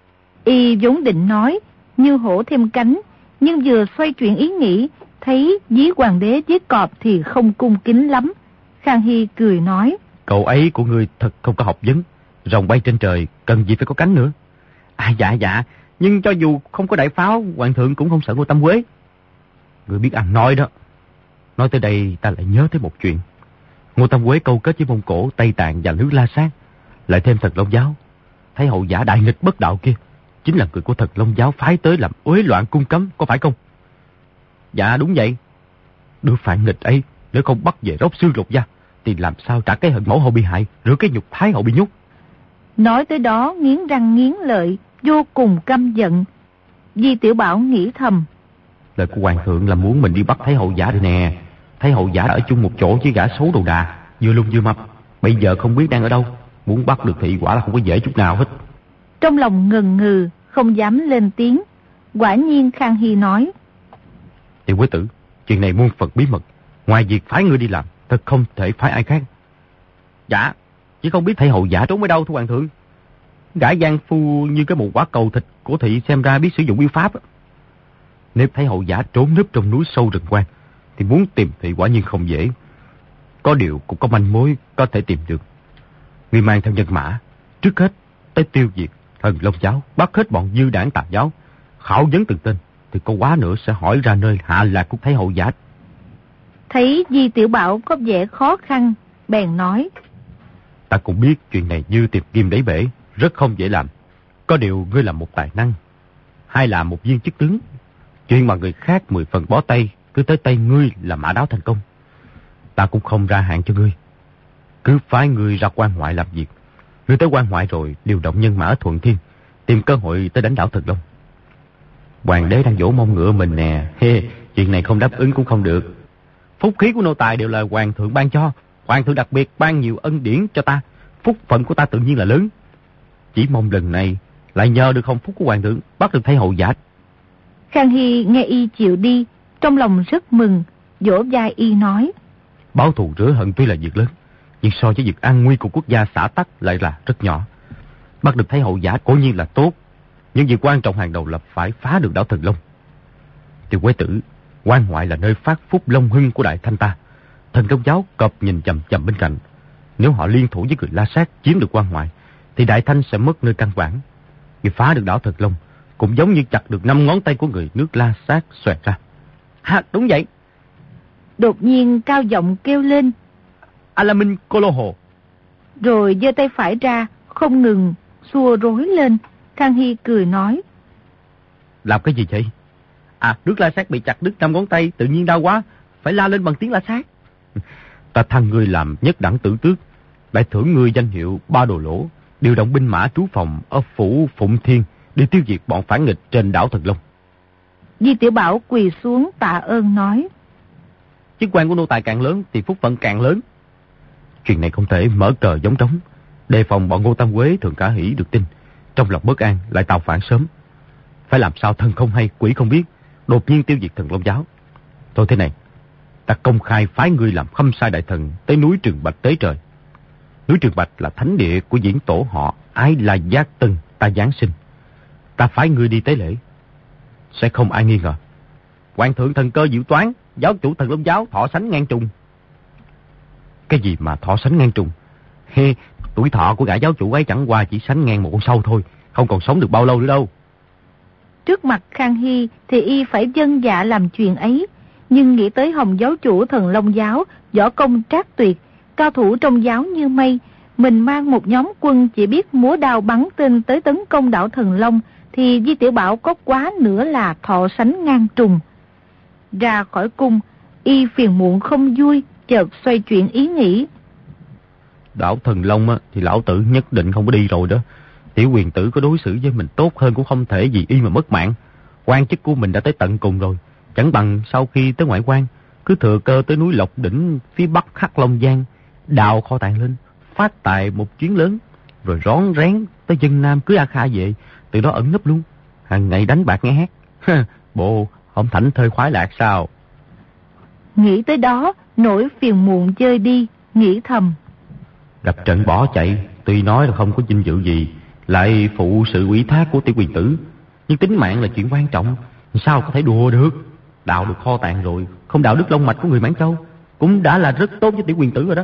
Y vốn định nói như hổ thêm cánh, nhưng vừa xoay chuyển ý nghĩ, thấy dí hoàng đế với cọp thì không cung kính lắm. Khang Hy cười nói: Cậu ấy của ngươi thật không có học vấn, rồng bay trên trời cần gì phải có cánh nữa. À dạ dạ, nhưng cho dù không có đại pháo, hoàng thượng cũng không sợ Ngô Tam Quế. Ngươi biết ăn nói đó. Nói tới đây ta lại nhớ tới một chuyện. Ngô Tam Quế câu kết với Mông Cổ, Tây Tạng và nước La Sát, lại thêm Thần Long Giáo. Thấy hậu giả đại nghịch bất đạo kia chính là người của Thần Long Giáo phái tới làm uế loạn cung cấm, có phải không? Dạ đúng vậy. Đứa phản nghịch ấy nếu không bắt về róc xương lột da thì làm sao trả cái hận mẫu hậu bị hại, rửa cái nhục thái hậu bị nhốt. Nói tới đó nghiến răng nghiến lợi, vô cùng căm giận. Di Tiểu Bảo nghĩ thầm: Lời của hoàng thượng là muốn mình đi bắt Thái hậu giả rồi nè. Thái hậu giả ở chung một chỗ với gã xấu đầu đà, vừa lung vừa mập, bây giờ không biết đang ở đâu. Muốn bắt được thì quả là không có dễ chút nào hết. Trong lòng ngần ngừ, không dám lên tiếng. Quả nhiên Khang Hy nói: Tiểu quế tử, chuyện này muôn phần bí mật, ngoài việc phái ngươi đi làm, thật không thể phái ai khác. Dạ, chỉ không biết Thái hậu giả trốn ở đâu thưa hoàng thượng. Gã giang phu như cái một quả cầu thịt của thị xem ra biết sử dụng yêu pháp. Nếu Thái hậu giả trốn núp trong núi sâu rừng quan thì muốn tìm thị quả nhiên không dễ. Có điều cũng có manh mối có thể tìm được. Ngươi mang theo nhân mã, trước hết tới tiêu diệt Thần Long giáo bắt hết bọn dư đảng tà giáo, khảo vấn từng tên, thì có quá nữa sẽ hỏi ra nơi hạ lạc của Thái Hậu Giả. Thấy Di Tiểu Bảo có vẻ khó khăn, bèn nói: Ta cũng biết chuyện này như tìm kim đáy bể, rất không dễ làm. Có điều ngươi là một tài năng, hay là một viên chức tướng. Chuyện mà người khác mười phần bó tay, cứ tới tay ngươi là mã đáo thành công. Ta cũng không ra hạn cho ngươi. Cứ phái ngươi ra quan ngoại làm việc. Ngươi tới quan ngoại rồi điều động nhân mã ở Thuận Thiên, tìm cơ hội tới đánh đảo Thần Long. Hoàng đế đang dỗ mông ngựa mình nè. Hê, chuyện này không đáp ứng cũng không được. Phúc khí của nô tài đều là hoàng thượng ban cho. Hoàng thượng đặc biệt ban nhiều ân điển cho ta. Phúc phận của ta tự nhiên là lớn. Chỉ mong lần này lại nhờ được hồng phúc của hoàng thượng, bắt được Thái Hậu Giả. Khang Hy nghe y chịu đi, trong lòng rất mừng, vỗ vai y nói: Báo thù rửa hận tuy là việc lớn, nhưng so với việc an nguy của quốc gia xã tắc lại là rất nhỏ. Bắt được Thái Hậu Giả cố nhiên là tốt, nhưng việc quan trọng hàng đầu là phải phá được đảo Thần Long. Tiểu Quế Tử, quan ngoại là nơi phát phúc long hưng của Đại Thanh ta. Thần Long giáo cọp nhìn chằm chằm bên cạnh. Nếu họ liên thủ với người La Sát chiếm được quan ngoại, thì Đại Thanh sẽ mất nơi căn bản. Việc phá được đảo Thần Long cũng giống như chặt được năm ngón tay của người nước La Sát xoẹt ra. Ha, đúng vậy. Đột nhiên cao giọng kêu lên: Alamin Koloho. Rồi giơ tay phải ra, không ngừng xua rối lên. Khang Hy cười nói: Làm cái gì vậy? À, nước La Sát bị chặt đứt năm ngón tay, tự nhiên đau quá, phải la lên bằng tiếng La Sát. Ta thăng ngươi làm nhất đẳng tử tước, lại thưởng ngươi danh hiệu ba đồ lỗ, điều động binh mã trú phòng ở phủ Phụng Thiên để tiêu diệt bọn phản nghịch trên đảo Thần Long. Di Tiểu Bảo quỳ xuống tạ ơn nói: Chức quan của nô tài càng lớn thì phúc phận càng lớn. Chuyện này không thể mở cờ giống trống, đề phòng bọn Ngô Tam Quế thường cả hỉ được tin, trong lòng bất an lại tạo phản sớm. Phải làm sao thân không hay quỷ không biết, đột nhiên tiêu diệt Thần Long giáo. Thôi thế này, ta công khai phái ngươi làm khâm sai đại thần tới núi Trường Bạch tế trời. Núi Trường Bạch là thánh địa của diễn tổ họ Ái La Giác Tân ta giáng sinh. Ta phái ngươi đi tế lễ, sẽ không ai nghi ngờ. Hoàng thượng thần cơ diệu toán, giáo chủ Thần Long giáo thọ sánh ngang trùng. Cái gì mà thọ sánh ngang trùng? He, tuổi thọ của gã giáo chủ ấy chẳng qua chỉ sánh ngang một con sâu thôi, không còn sống được bao lâu nữa đâu. Trước mặt Khang Hy thì y phải vâng dạ làm chuyện ấy, nhưng nghĩ tới Hồng giáo chủ Thần Long giáo, võ công trác tuyệt, cao thủ trong giáo như mây, mình mang một nhóm quân chỉ biết múa đao bắn tên tới tấn công đảo Thần Long, thì Di Tiểu Bảo có quá nữa là thọ sánh ngang trùng. Ra khỏi cung, y phiền muộn không vui, chợt xoay chuyển ý nghĩ. Đảo Thần Long á, thì lão tử nhất định không có đi rồi đó. Tiểu quyền tử có đối xử với mình tốt hơn cũng không thể vì y mà mất mạng. Quan chức của mình đã tới tận cùng rồi, chẳng bằng sau khi tới ngoại quan, cứ thừa cơ tới núi Lộc Đỉnh phía bắc Hắc Long Giang, đào kho tàng lên, phát tài một chuyến lớn, rồi rón rén tới Vân Nam cưới A Kha về, từ đó ẩn nấp luôn, hàng ngày đánh bạc nghe hát. Bộ không thảnh thơi khoái lạc sao? Nghĩ tới đó, nỗi phiền muộn chơi đi, nghĩ thầm. Gặp trận bỏ chạy, tuy nói là không có vinh dự gì, lại phụ sự ủy thác của tiểu quyền tử, nhưng tính mạng là chuyện quan trọng, sao có thể đùa được? Đào được kho tàng rồi, không đào đứt long mạch của người Mãn Châu, cũng đã là rất tốt với tiểu quyền tử rồi đó.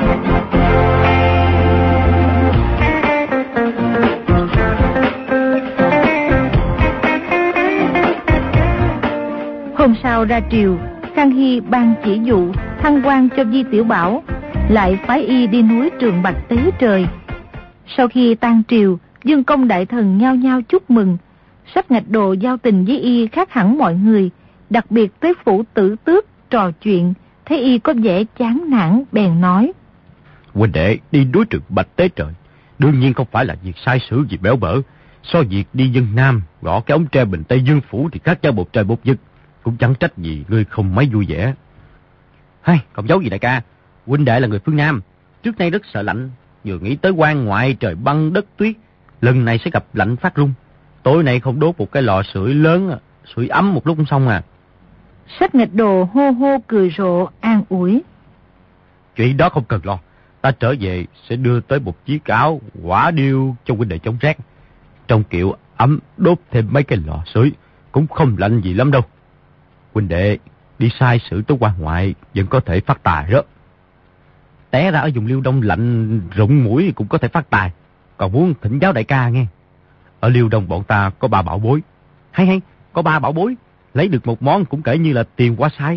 Hôm sau ra triều, Khang Hy ban chỉ dụ thăng quan cho Di Tiểu Bảo, lại phái y đi núi Trường Bạch tế trời. Sau khi tan triều, Dương công đại thần nhao nhao chúc mừng. Sắp Ngạch Đồ giao tình với y khác hẳn mọi người, đặc biệt tới phủ Tử Tước trò chuyện, thấy y có vẻ chán nản bèn nói: Huynh đệ đi núi Trường Bạch tế trời, đương nhiên không phải là việc sai sử gì béo bở. So việc đi dân Nam gõ cái ống tre bình Tây Dương phủ thì khác nhau một trời một vực, cũng chẳng trách gì ngươi không mấy vui vẻ. Hay, không giấu gì đại ca, huynh đệ là người phương Nam, trước nay rất sợ lạnh, vừa nghĩ tới quan ngoại trời băng đất tuyết, lần này sẽ gặp lạnh phát run. Tối nay không đốt một cái lò sưởi lớn, sưởi ấm một lúc cũng xong à. Sách Nghịch Đồ hô hô cười rộ an ủi: Chuyện đó không cần lo, ta trở về sẽ đưa tới một chiếc áo quả điêu cho huynh đệ chống rét. Trong kiểu ấm đốt thêm mấy cái lò sưởi cũng không lạnh gì lắm đâu. Huynh đệ đi sai sử tới quan ngoại vẫn có thể phát tài đó. Té ra ở vùng Liêu Đông lạnh rụng mũi cũng có thể phát tài. Còn muốn thỉnh giáo đại ca nghe. Ở Liêu Đông bọn ta có ba bảo bối. Hay hay, có ba bảo bối, lấy được một món cũng kể như là tiền quá sai.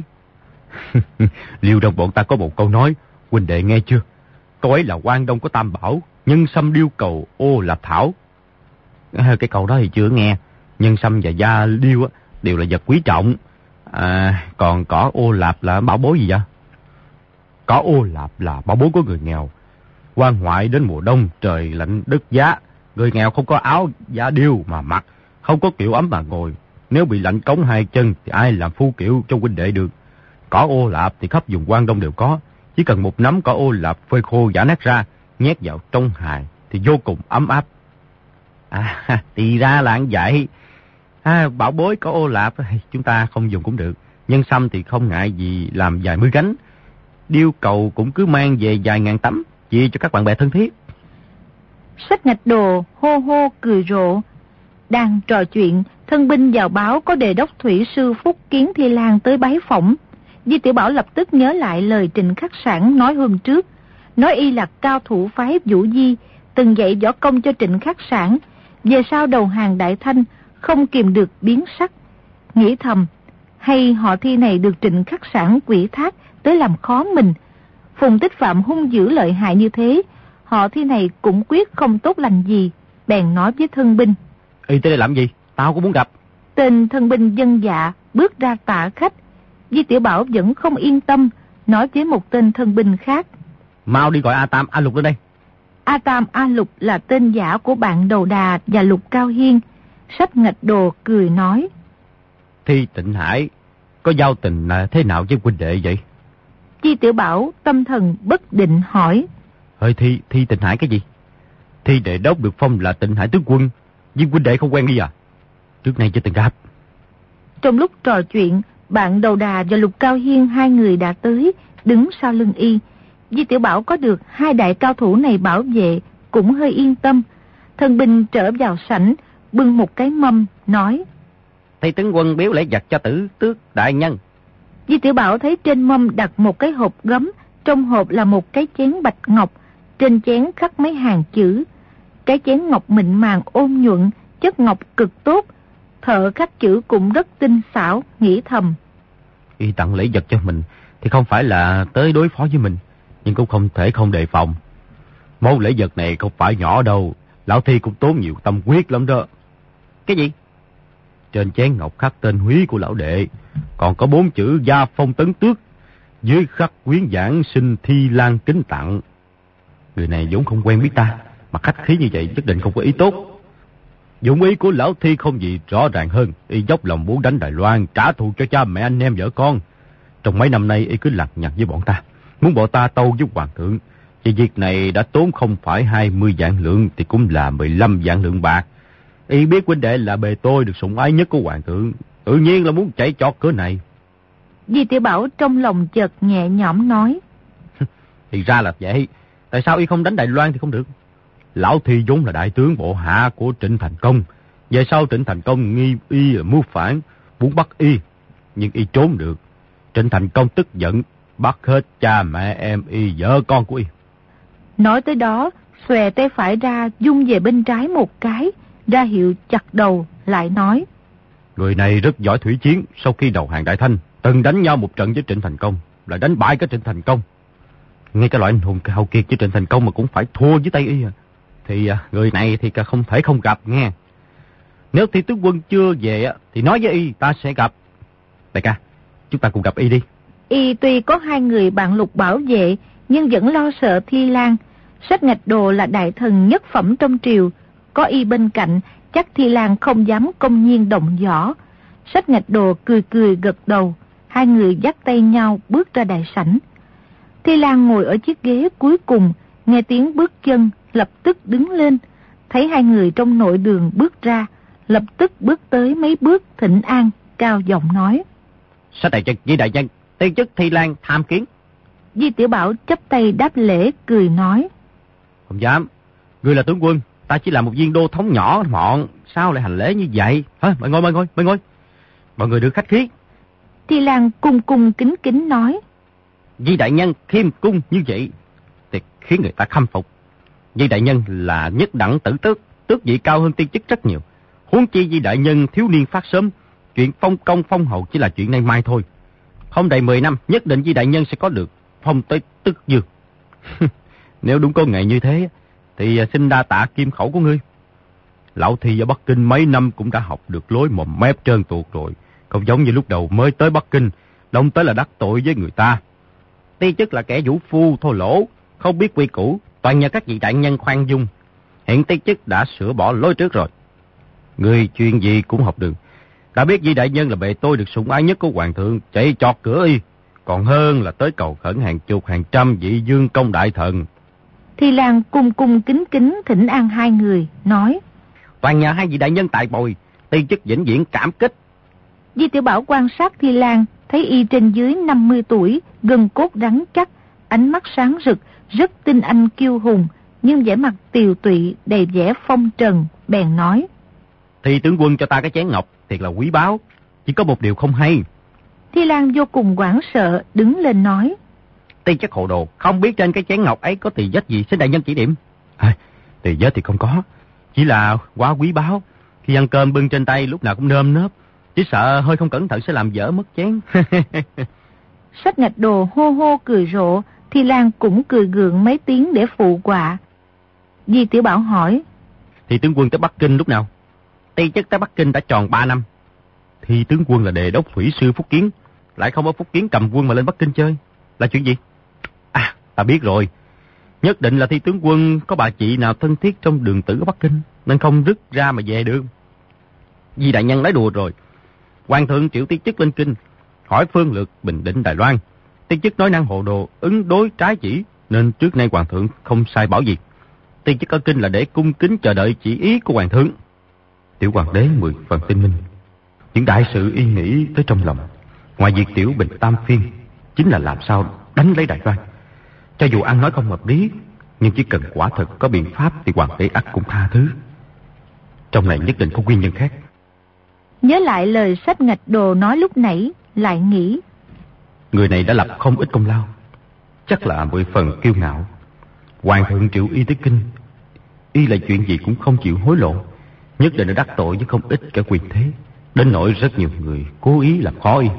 Liêu Đông bọn ta có một câu nói, huynh đệ nghe chưa? Câu ấy là Quan Đông có tam bảo, nhân sâm điêu cầu ô lạp thảo. Cái câu đó thì chưa nghe. Nhân sâm và da điêu đều là vật quý trọng. À, còn cỏ ô lạp là bảo bối gì vậy? Cỏ ô lạp là bảo bối của người nghèo. Quan ngoại đến mùa đông trời lạnh đất giá, người nghèo không có áo da điêu mà mặc, không có kiểu ấm mà ngồi. Nếu bị lạnh cống hai chân thì ai làm phu kiệu cho huynh đệ được. Cỏ ô lạp thì khắp vùng Quan Đông đều có. Chỉ cần một nắm cỏ ô lạp phơi khô giã nát ra, nhét vào trong hài thì vô cùng ấm áp. À, thì ra là như vậy. À, bảo bối cỏ ô lạp chúng ta không dùng cũng được. Nhân sâm thì không ngại gì làm vài mươi gánh. Điêu cầu cũng cứ mang về vài ngàn tấm, chia cho các bạn bè thân thiết. Sách Ngạch Đồ hô hô cười rộ. Đang trò chuyện, thân binh vào báo có đề đốc thủy sư Phúc Kiến Thi Lan tới bái phỏng. Di Tiểu Bảo lập tức nhớ lại lời Trịnh Khắc Sản nói hôm trước, nói y là cao thủ phái Vũ Di, từng dạy võ công cho Trịnh Khắc Sản, về sau đầu hàng Đại Thanh không kìm được biến sắc. Nghĩ thầm, hay họ Thi này được Trịnh Khắc Sản quỷ thác tới làm khó mình. Phùng Tích Phạm hung dữ lợi hại như thế, họ Thi này cũng quyết không tốt lành gì. Bèn nói với thân binh, Y tới đây làm gì? Tao cũng muốn gặp. Tên thân binh dân dạ bước ra tạ khách. Di Tiểu Bảo vẫn không yên tâm, nói với một tên thân binh khác, mau đi gọi A Tam, A Lục lên đây. A Tam, A Lục là tên giả của bạn Đầu Đà và Lục Cao Hiên. Sách Ngạch Đồ cười nói, Thi Tịnh Hải có giao tình là thế nào với huynh đệ vậy? Di Tiểu Bảo tâm thần bất định hỏi, Hơi Thi, Thi Tịnh Hải cái gì? Thi đệ đốc được phong là Tịnh Hải tướng quân, nhưng huynh đệ không quen đi à? Trước nay chưa từng gặp. Trong lúc trò chuyện, bạn Đầu Đà và Lục Cao Hiên hai người đã tới, đứng sau lưng y. Di Tiểu Bảo có được hai đại cao thủ này bảo vệ, cũng hơi yên tâm. Thân binh trở vào sảnh, bưng một cái mâm, nói, Thi tướng quân biếu lễ vật cho tử tước đại nhân. Di Tiểu Bảo thấy trên mâm đặt một cái hộp gấm, trong hộp là một cái chén bạch ngọc, trên chén khắc mấy hàng chữ. Cái chén ngọc mịn màng ôn nhuận, chất ngọc cực tốt, thợ khắc chữ cũng rất tinh xảo, nghĩ thầm. Y tặng lễ vật cho mình thì không phải là tới đối phó với mình, nhưng cũng không thể không đề phòng. Món lễ vật này không phải nhỏ đâu, lão Thi cũng tốn nhiều tâm huyết lắm đó. Cái gì? Trên chén ngọc khắc tên húy của lão đệ, còn có bốn chữ Gia Phong Tấn Tước, dưới khắc quyến giảng xin Thi Lan kính tặng. Người này vốn không quen biết ta, mà khách khí như vậy nhất định không có ý tốt. Dụng ý của lão Thi không gì rõ ràng hơn, y dốc lòng muốn đánh Đài Loan, trả thù cho cha mẹ anh em vợ con. Trong mấy năm nay y cứ lặt nhặt với bọn ta, muốn bọn ta tâu với hoàng thượng. Vì việc này đã tốn không phải hai mươi vạn lượng thì cũng là mười lăm vạn lượng bạc. Y biết huynh đệ là bề tôi được sủng ái nhất của hoàng thượng, tự nhiên là muốn chạy chọt cỡ này. Di Tiểu Bảo trong lòng chợt nhẹ nhõm nói, Thì ra là vậy, tại sao y không đánh Đài Loan thì không được? Lão Thi vốn là đại tướng bộ hạ của Trịnh Thành Công, về sau Trịnh Thành Công nghi y là mưu phản, muốn bắt y, nhưng y trốn được. Trịnh Thành Công tức giận, bắt hết cha mẹ em y, vợ con của y. Nói tới đó, xòe tay phải ra, dung về bên trái một cái, ra hiệu chặt đầu, lại nói, Người này rất giỏi thủy chiến, sau khi đầu hàng Đại Thanh, từng đánh nhau một trận với Trịnh Thành Công, lại đánh bại cái Trịnh Thành Công. Ngay cái loại anh hùng hào kiệt với Trịnh Thành Công mà cũng phải thua với tay y à. Thì à, người này thì không thể không gặp nghe. Nếu Thi tướng quân chưa về thì nói với y ta sẽ gặp. Đại ca, chúng ta cùng gặp y đi. Y tuy có hai người bạn Lục bảo vệ, nhưng vẫn lo sợ Thi Lan. Sách Ngạch Đồ là đại thần nhất phẩm trong triều, có y bên cạnh, chắc Thi Lan không dám công nhiên động võ. Sách Ngạch Đồ cười cười gật đầu, hai người dắt tay nhau bước ra đại sảnh. Thi Lan ngồi ở chiếc ghế cuối cùng, nghe tiếng bước chân, lập tức đứng lên, thấy hai người trong nội đường bước ra, lập tức bước tới mấy bước thỉnh an, cao giọng nói, Sách đại nhân, Di đại nhân, tiên chức Thi Lan tham kiến. Di Tiểu Bảo chắp tay đáp lễ, cười nói, Không dám, ngươi là tướng quân, ta chỉ là một viên đô thống nhỏ mọn, sao lại hành lễ như vậy? Hả? Mời ngồi, mời ngồi, mời ngồi. Mọi người được khách khí. Thi Lan cung cung kính kính nói, Di đại nhân khiêm cung như vậy thì khiến người ta khâm phục. Di đại nhân là nhất đẳng tử tước, tước vị cao hơn tiên chức rất nhiều. Huống chi Di đại nhân thiếu niên phát sớm, chuyện phong công phong hầu chỉ là chuyện nay mai thôi. Không đầy mười năm, nhất định Di đại nhân sẽ có được phong tới tước dương. Nếu đúng có ngày như thế, thì xin đa tạ kim khẩu của ngươi. Lão Thi ở Bắc Kinh mấy năm cũng đã học được lối mồm mép trơn tuột rồi. Không giống như lúc đầu mới tới Bắc Kinh, đông tới là đắc tội với người ta. Ti chức là kẻ vũ phu thô lỗ, không biết quy củ, toàn nhờ các vị đại nhân khoan dung. Hiện Ti chức đã sửa bỏ lối trước rồi. Người chuyện gì cũng học được. Đã biết Di đại nhân là bề tôi được sủng ái nhất của hoàng thượng, chạy chọt cửa y, còn hơn là tới cầu khẩn hàng chục hàng trăm vị dương công đại thần. Thi Lan cung cung kính kính thỉnh an hai người, nói: Toàn nhờ hai vị đại nhân tại bồi, Ti chức vĩnh viễn cảm kích. Di Tiểu Bảo quan sát Thi Lan, thấy y trên dưới năm mươi tuổi, gân cốt rắn chắc, ánh mắt sáng rực, rất tinh anh kiêu hùng, nhưng vẻ mặt tiều tụy đầy vẻ phong trần, bèn nói: Thi tướng quân cho ta cái chén ngọc, thiệt là quý báu, chỉ có một điều không hay. Thi Lan vô cùng hoảng sợ, đứng lên nói: Ti chức hồ đồ, không biết trên cái chén ngọc ấy có tỳ vết gì, xin đại nhân chỉ điểm. À, tỳ vết thì không có, chỉ là quá quý báu, khi ăn cơm bưng trên tay lúc nào cũng nơm nớp, chỉ sợ hơi không cẩn thận sẽ làm dở mất chén. Sách Ngạch Đồ hô hô cười rộ, Thi Lan cũng cười gượng mấy tiếng để phụ họa. Di Tiểu Bảo hỏi: Thì tướng quân tới Bắc Kinh lúc nào? Ti chức tới Bắc Kinh đã tròn ba năm. Thì tướng quân là đề đốc thủy sư Phúc Kiến, lại không ở Phúc Kiến cầm quân mà lên Bắc Kinh chơi, là chuyện gì? À, ta biết rồi. Nhất định là Thi tướng quân có bà chị nào thân thiết trong đường tử ở Bắc Kinh, nên không rứt ra mà về được. Di đại nhân nói đùa rồi. Hoàng thượng triệu Ti chức lên Kinh, hỏi phương lược bình định Đài Loan. Ti chức nói năng hồ đồ, ứng đối trái chỉ, nên trước nay hoàng thượng không sai bảo gì. Ti chức ở Kinh là để cung kính chờ đợi chỉ ý của hoàng thượng. Tiểu hoàng đế mười phần tinh minh. Những đại sự y nghĩ tới trong lòng, ngoài việc tiểu bình tam phiên, chính là làm sao đánh lấy Đài Loan. Cho dù ăn nói không hợp lý, nhưng chỉ cần quả thực có biện pháp thì hoàng đế ắt cũng tha thứ. Trong này nhất định có nguyên nhân khác. Nhớ lại lời Sách Ngạch Đồ nói lúc nãy, lại nghĩ: Người này đã lập không ít công lao, chắc là mười phần kiêu ngạo. Hoàng thượng triệu y tới Kinh, y là chuyện gì cũng không chịu hối lộ, nhất định đã đắc tội với không ít kẻ quyền thế, đến nỗi rất nhiều người cố ý làm khó y.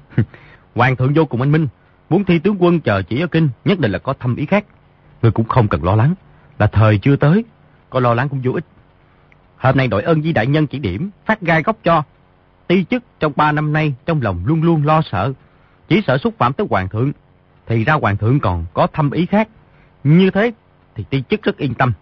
Hoàng thượng vô cùng anh minh, muốn Thi tướng quân chờ chỉ ở Kinh, nhất định là có thâm ý khác. Ngươi cũng không cần lo lắng, là thời chưa tới, có lo lắng cũng vô ích. Hôm nay đội ơn Di đại nhân chỉ điểm, phát gai góc cho. Ti chức trong ba năm nay trong lòng luôn luôn lo sợ, chỉ sợ xúc phạm tới hoàng thượng, thì ra hoàng thượng còn có thâm ý khác. Như thế thì Ti chức rất yên tâm.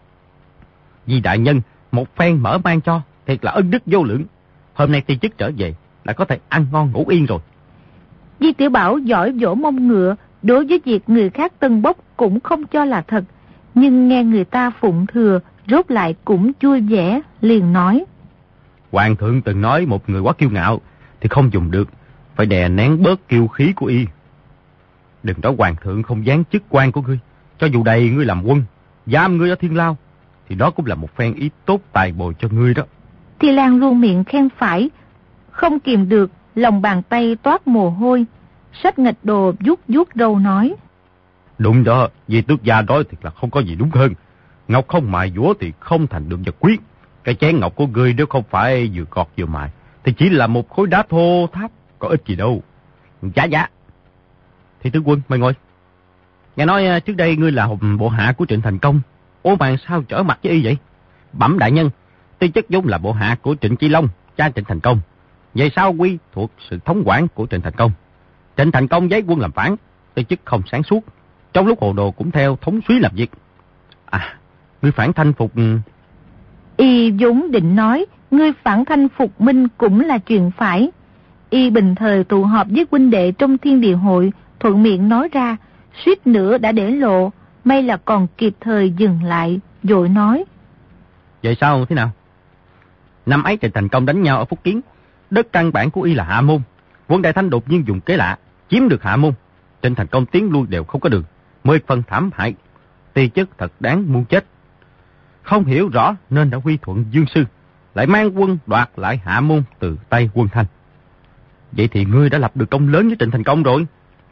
Di đại nhân một phen mở mang cho, thiệt là ân đức vô lượng. Hôm nay Ti chức trở về là có thể ăn ngon ngủ yên rồi. Di Tiểu Bảo giỏi vỗ mông ngựa, đối với việc người khác tân bốc cũng không cho là thật, nhưng nghe người ta phụng thừa, rốt lại cũng vui vẻ, liền nói: Hoàng thượng từng nói một người quá kiêu ngạo thì không dùng được, phải đè nén bớt kiêu khí của y. Đừng nói hoàng thượng không giáng chức quan của ngươi, cho dù đầy ngươi làm quân, giam ngươi ở Thiên Lao, thì đó cũng là một phen ý tốt tài bồi cho ngươi đó. Thi Lan luôn miệng khen phải, không kìm được, lòng bàn tay toát mồ hôi. Sách Ngạch Đồ vuốt vuốt râu nói: Đúng đó, vì tước gia nói thiệt là không có gì đúng hơn. Ngọc không mài dũa thì không thành được vật quý. Cái chén ngọc của ngươi nếu không phải vừa gọt vừa mài, thì chỉ là một khối đá thô tháp, có ích gì đâu. Dạ dạ. Thì tướng quân, mời ngồi. Nghe nói trước đây ngươi là bộ hạ của Trịnh Thành Công, ủa mà sao trở mặt với y vậy? Bẩm đại nhân, Ti chức vốn là bộ hạ của Trịnh Chi Long, cha Trịnh Thành Công. Về sau quy thuộc sự thống quản của Trịnh Thành Công. Trịnh Thành Công giấy quân làm phản, Ti chức không sáng suốt, trong lúc hồ đồ cũng theo thống suý làm việc. À, ngươi phản thanh phục... Y vốn định nói, ngươi phản thanh phục minh cũng là chuyện phải. Y bình thời tụ họp với huynh đệ trong Thiên Địa hội, thuận miệng nói ra, suýt nữa đã để lộ, may là còn kịp thời dừng lại, rồi nói: Vậy sao thế nào? Năm ấy Trịnh Thành Công đánh nhau ở Phúc Kiến, đất căn bản của y là Hạ Môn. Quân Đại Thanh đột nhiên dùng kế lạ, chiếm được Hạ Môn. Trịnh Thành Công tiến lui đều không có đường, mười phần thảm hại. Ti chức thật đáng muốn chết. Không hiểu rõ nên đã quy thuận Dương Sư, lại mang quân đoạt lại Hạ Môn từ tay Quân Thanh. Vậy thì ngươi đã lập được công lớn với Trịnh Thành Công rồi.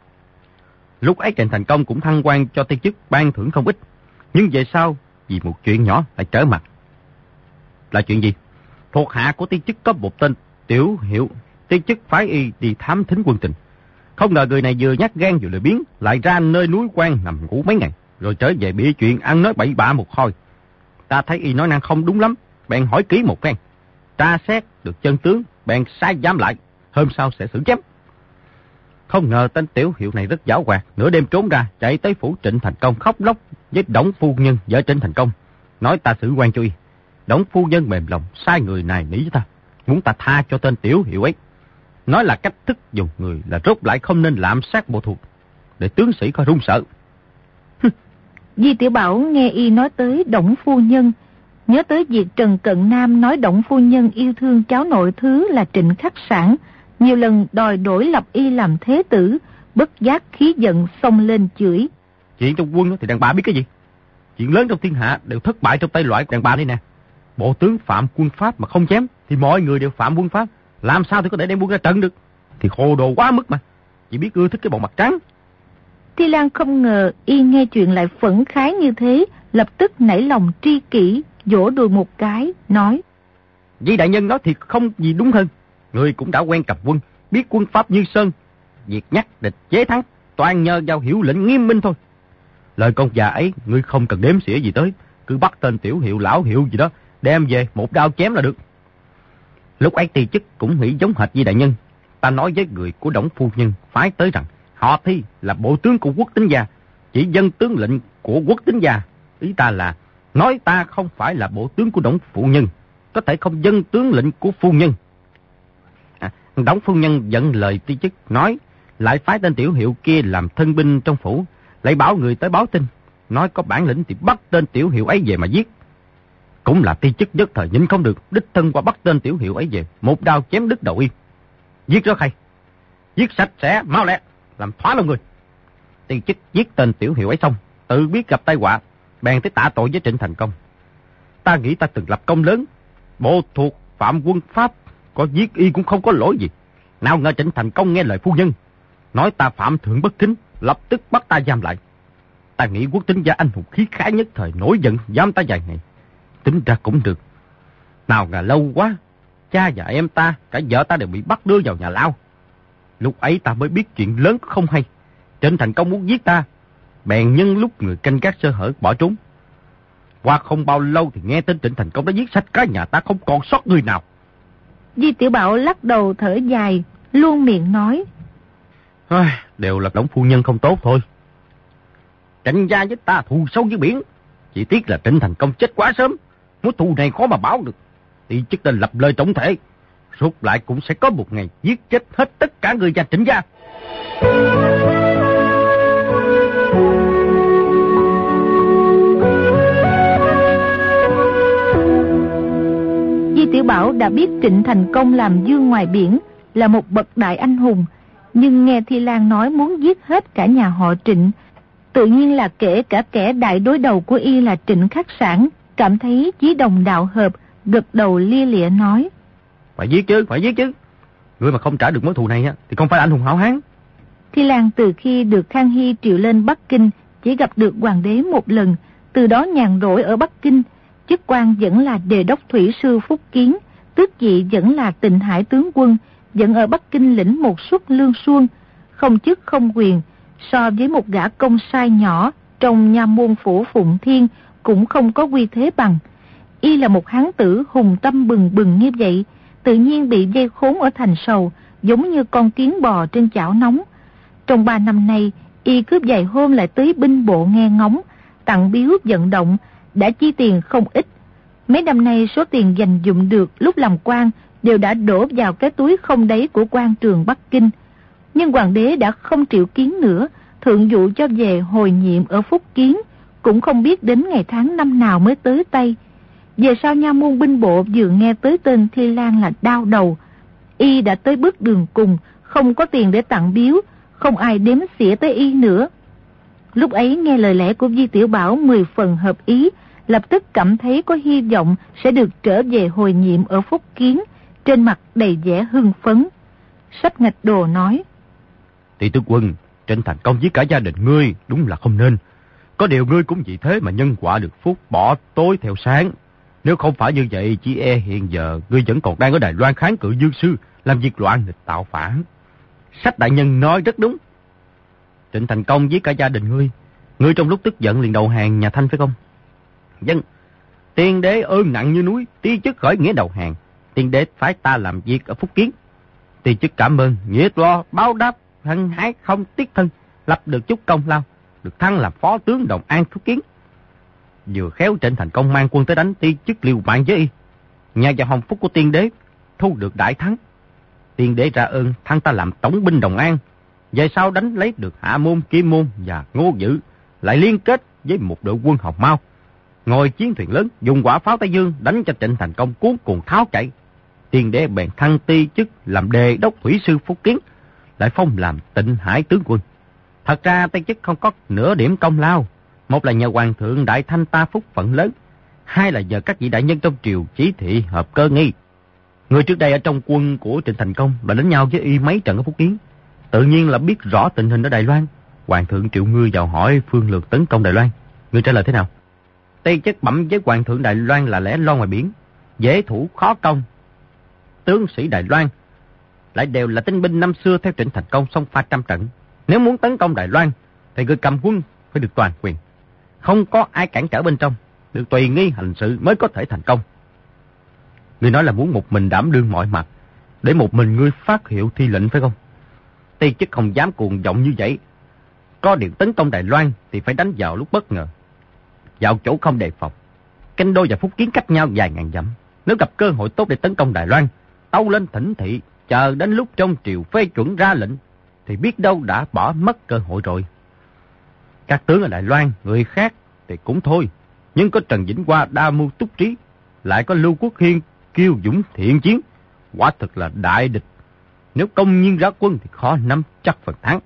Lúc ấy Trịnh Thành Công cũng thăng quan cho Ti chức ban thưởng không ít, nhưng về sau vì một chuyện nhỏ lại trở mặt. là chuyện gì? Thuộc hạ của tiên chức có một tên Tiểu Hiệu, tiên chức phái y đi thám thính quân tình. Không ngờ người này vừa nhát gan vừa lười biếng, lại ra nơi núi quan nằm ngủ mấy ngày, rồi trở về bịa chuyện ăn nói bậy bạ một hồi. Ta thấy y nói năng không đúng lắm, bèn hỏi kỹ một phen. Tra xét được chân tướng, bèn sai giam lại, hôm sau sẽ xử chém. Không ngờ tên Tiểu Hiệu này rất giảo hoạt, nửa đêm trốn ra, chạy tới phủ Trịnh Thành Công khóc lóc với Đổng phu nhân vợ Trịnh Thành Công, nói ta xử quan cho y. Đổng phu nhân mềm lòng, sai người này nỉ với ta, muốn ta tha cho tên Tiểu Hiệu ấy. Nói là cách thức dùng người là rốt lại không nên lạm sát bộ thuộc, để tướng sĩ coi run sợ. Di Tiểu Bảo nghe y nói tới Đổng phu nhân, nhớ tới việc Trần Cận Nam nói Đổng phu nhân yêu thương cháu nội thứ là Trịnh Khắc Sản, nhiều lần đòi đổi lập y làm thế tử, bất giác khí giận xông lên chửi. Chuyện trong quân thì đàn bà biết cái gì? Chuyện lớn trong thiên hạ đều thất bại trong tay loại đàn bà đây nè. Bộ tướng phạm quân pháp mà không chém thì mọi người đều phạm quân pháp, làm sao thì có thể đem quân ra trận được? Thì hồ đồ quá mức mà, chỉ biết ưa thích cái bọn mặt trắng. Thi Lan không ngờ y nghe chuyện lại phẫn khái như thế, lập tức nảy lòng tri kỷ, vỗ đùi một cái, nói: Di đại nhân nói thiệt không gì đúng hơn. Người cũng đã quen cặp quân, biết quân pháp như sơn, việc nhắc địch chế thắng toàn nhờ vào hiệu lệnh nghiêm minh thôi. Lời con già ấy ngươi không cần đếm xỉa gì tới, cứ bắt tên Tiểu Hiệu, Lão Hiệu gì đó đem về một đao chém là được. Lúc ấy ti chức cũng nghĩ giống hệt Di đại nhân. Ta nói với người của Đổng phu nhân phái tới rằng họ Thi là bộ tướng của Quốc Tính Gia, chỉ dân tướng lệnh của Quốc Tính Gia. Ý ta là nói ta không phải là bộ tướng của Đổng phu nhân, có thể không dân tướng lệnh của phu nhân. À, Đổng phu nhân dẫn lời ti chức nói, lại phái tên Tiểu Hiệu kia làm thân binh trong phủ, lại bảo người tới báo tin, nói có bản lĩnh thì bắt tên Tiểu Hiệu ấy về mà giết. Cũng là ti chức nhất thời nhịn không được, đích thân qua bắt tên Tiểu Hiệu ấy về, một đao chém đứt đầu y. Giết rất hay, giết sạch sẽ, mau lẹ, làm thoá lòng người. Ti chức giết tên Tiểu Hiệu ấy xong, tự biết gặp tai họa, bèn tới tạ tội với Trịnh Thành Công. Ta nghĩ ta từng lập công lớn, bộ thuộc phạm quân pháp, có giết y cũng không có lỗi gì. Nào ngờ Trịnh Thành Công nghe lời phu nhân, nói ta phạm thượng bất kính, lập tức bắt ta giam lại. Ta nghĩ Quốc Tính Gia anh hùng khí khái nhất thời nổi giận giam ta vài ngày, tính ra cũng được. Nào ngờ lâu quá, cha và em ta, cả vợ ta đều bị bắt đưa vào nhà lao. Lúc ấy ta mới biết chuyện lớn không hay, Trịnh Thành Công muốn giết ta, bèn nhân lúc người canh gác sơ hở bỏ trốn. Qua không bao lâu thì nghe tin Trịnh Thành Công đã giết sạch cả nhà ta, không còn sót người nào. Di Tiểu Bảo lắc đầu thở dài, luôn miệng nói: Đều là Đổng phu nhân không tốt thôi. Trịnh gia với ta thù sâu như biển, chỉ tiếc là Trịnh Thành Công chết quá sớm, mối thù này khó mà báo được. Ti chức nên lập lời trọng thể, rốt lại cũng sẽ có một ngày giết chết hết tất cả người nhà Trịnh gia. Di Tiểu Bảo đã biết Trịnh Thành Công làm dương ngoài biển, là một bậc đại anh hùng, nhưng nghe Thi Lan nói muốn giết hết cả nhà họ Trịnh, tự nhiên là kể cả kẻ đại đối đầu của y là Trịnh Khắc Sản, cảm thấy chí đồng đạo hợp, gật đầu lia lịa nói: Phải giết chứ, phải giết chứ. Người mà không trả được mối thù này á, thì không phải anh hùng hảo hán. Thi Lan từ khi được Khang Hy triệu lên Bắc Kinh, chỉ gặp được hoàng đế một lần, từ đó nhàn rỗi ở Bắc Kinh, chức quan vẫn là đề đốc thủy sư Phúc Kiến, tước vị vẫn là Tịnh Hải tướng quân, vẫn ở Bắc Kinh lĩnh một suất lương xuân, không chức không quyền, so với một gã công sai nhỏ trong nha môn phủ Phụng Thiên cũng không có uy thế bằng. Y là một hán tử hùng tâm bừng bừng như vậy, tự nhiên bị dây khốn ở thành sầu, giống như con kiến bò trên chảo nóng. Trong ba năm nay, y cứ vài hôm lại tới binh bộ nghe ngóng, tặng biếu vận động, đã chi tiền không ít. Mấy năm nay số tiền dành dụm được lúc làm quan đều đã đổ vào cái túi không đáy của quan trường Bắc Kinh. Nhưng hoàng đế đã không triệu kiến nữa, thượng dụ cho về hồi nhiệm ở Phúc Kiến, cũng không biết đến ngày tháng năm nào mới tới tay. Về sau nha môn binh bộ vừa nghe tới tên Thi Lan là đau đầu. Y đã tới bước đường cùng, không có tiền để tặng biếu, không ai đếm xỉa tới y nữa. Lúc ấy nghe lời lẽ của Di Tiểu Bảo mười phần hợp ý, lập tức cảm thấy có hy vọng sẽ được trở về hồi nhiệm ở Phúc Kiến, trên mặt đầy vẻ hưng phấn. Sách Ngạch Đồ nói: Tỷ tướng quân, Trịnh Thành Công với cả gia đình ngươi đúng là không nên. Có điều ngươi cũng vì thế mà nhân quả được phúc, bỏ tối theo sáng. Nếu không phải như vậy, chỉ e hiện giờ ngươi vẫn còn đang ở Đài Loan kháng cự Dương Sư, làm việc loạn nghịch tạo phản. Sách đại nhân nói rất đúng. Trịnh Thành Công với cả gia đình ngươi, ngươi trong lúc tức giận liền đầu hàng nhà Thanh phải không? Dân, tiên đế ơn nặng như núi, ti chức khởi nghĩa đầu hàng. Tiên đế phái ta làm việc ở Phúc Kiến. Ti chức cảm ơn, nghĩa lo báo đáp, hăng hái không tiếc thân, lập được chút công lao, được thăng làm phó tướng Đồng An Phúc Kiến. Vừa khéo Trịnh Thành Công mang quân tới đánh, ti chức liều mạng với y. Nhà vào hồng phúc của tiên đế, thu được đại thắng. Tiên đế ra ơn thăng ta làm tổng binh Đồng An. Về sau đánh lấy được Hạ Môn, Kim Môn và Ngô Dự, lại liên kết với một đội quân Hồng Mao, ngồi chiến thuyền lớn dùng quả pháo Tây Dương đánh cho Trịnh Thành Công cuốn cuồng tháo chạy. Tiên đế bèn thăng ti chức làm đề đốc thủy sư Phúc Kiến, lại phong làm Tịnh Hải tướng quân. Thật ra Tây chức không có nửa điểm công lao. Một là nhờ hoàng thượng đại thanh ta phúc phận lớn, hai là nhờ các vị đại nhân trong triều chỉ thị hợp cơ nghi. Người trước đây ở trong quân của Trịnh Thành Công đã đánh nhau với y mấy trận ở Phúc Kiến, tự nhiên là biết rõ tình hình ở Đài Loan. Hoàng thượng triệu ngươi vào hỏi phương lược tấn công Đài Loan, ngươi trả lời thế nào? Tây chức bẩm với hoàng thượng Đài Loan là lẽ lo ngoài biển, dễ thủ khó công. Tướng sĩ Đài Loan lại đều là tinh binh năm xưa theo Trịnh Thành Công xông pha trăm trận. Nếu muốn tấn công Đài Loan thì người cầm quân phải được toàn quyền, không có ai cản trở bên trong, được tùy nghi hành sự mới có thể thành công. Ngươi nói là muốn một mình đảm đương mọi mặt, để một mình ngươi phát hiệu thi lệnh phải không? Tây chức không dám cuồng vọng như vậy. Có điều tấn công Đài Loan thì phải đánh vào lúc bất ngờ, vào chỗ không đề phòng. Kinh Đô và Phúc Kiến cách nhau vài ngàn dặm. Nếu gặp cơ hội tốt để tấn công Đài Loan, tâu lên thỉnh thị, chờ đến lúc trong triều phê chuẩn ra lệnh, thì biết đâu đã bỏ mất cơ hội rồi. Các tướng ở Đài Loan, người khác thì cũng thôi, nhưng có Trần Vĩnh Hoa đa mưu túc trí, lại có Lưu Quốc Hiên kiêu dũng thiện chiến, quả thực là đại địch. Nếu công nhiên ra quân thì khó nắm chắc phần thắng.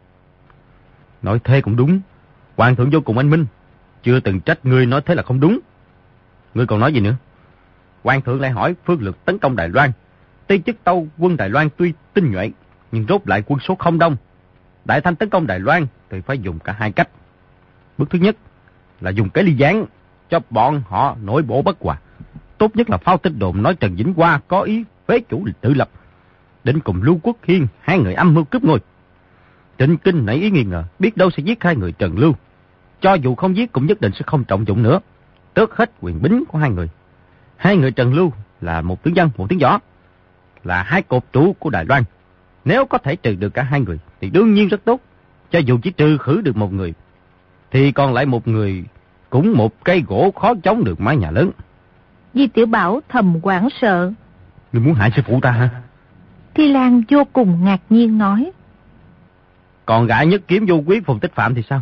Nói thế cũng đúng. Hoàng thượng vô cùng anh minh, chưa từng trách ngươi nói thế là không đúng. Ngươi còn nói gì nữa? Hoàng thượng lại hỏi phương lược tấn công Đài Loan. Tây chức tâu quân Đài Loan tuy tinh nhuệ, nhưng rốt lại quân số không đông. Đại Thanh tấn công Đài Loan thì phải dùng cả hai cách. Bước thứ nhất là dùng cái ly gián, cho bọn họ nội bộ bất hòa. Tốt nhất là phao tin đồn nói Trần Vĩnh Hoa có ý phế chủ tự lập, đến cùng Lưu Quốc Hiên hai người âm mưu cướp ngôi. Trịnh Kinh nảy ý nghi ngờ, biết đâu sẽ giết hai người Trần Lưu. Cho dù không giết cũng nhất định sẽ không trọng dụng nữa, tước hết quyền bính của hai người. Hai người Trần Lưu là một tướng dân, một tướng võ, là hai cột trụ của Đài Loan. Nếu có thể trừ được cả hai người thì đương nhiên rất tốt. Cho dù chỉ trừ khử được một người, thì còn lại một người cũng một cây gỗ khó chống được mái nhà lớn. Di Tiểu Bảo thầm hoảng sợ. Ngươi muốn hại sư phụ ta hả? Thi Lan vô cùng ngạc nhiên nói. Còn gã nhất kiếm vô quý Phùng Tích Phạm thì sao?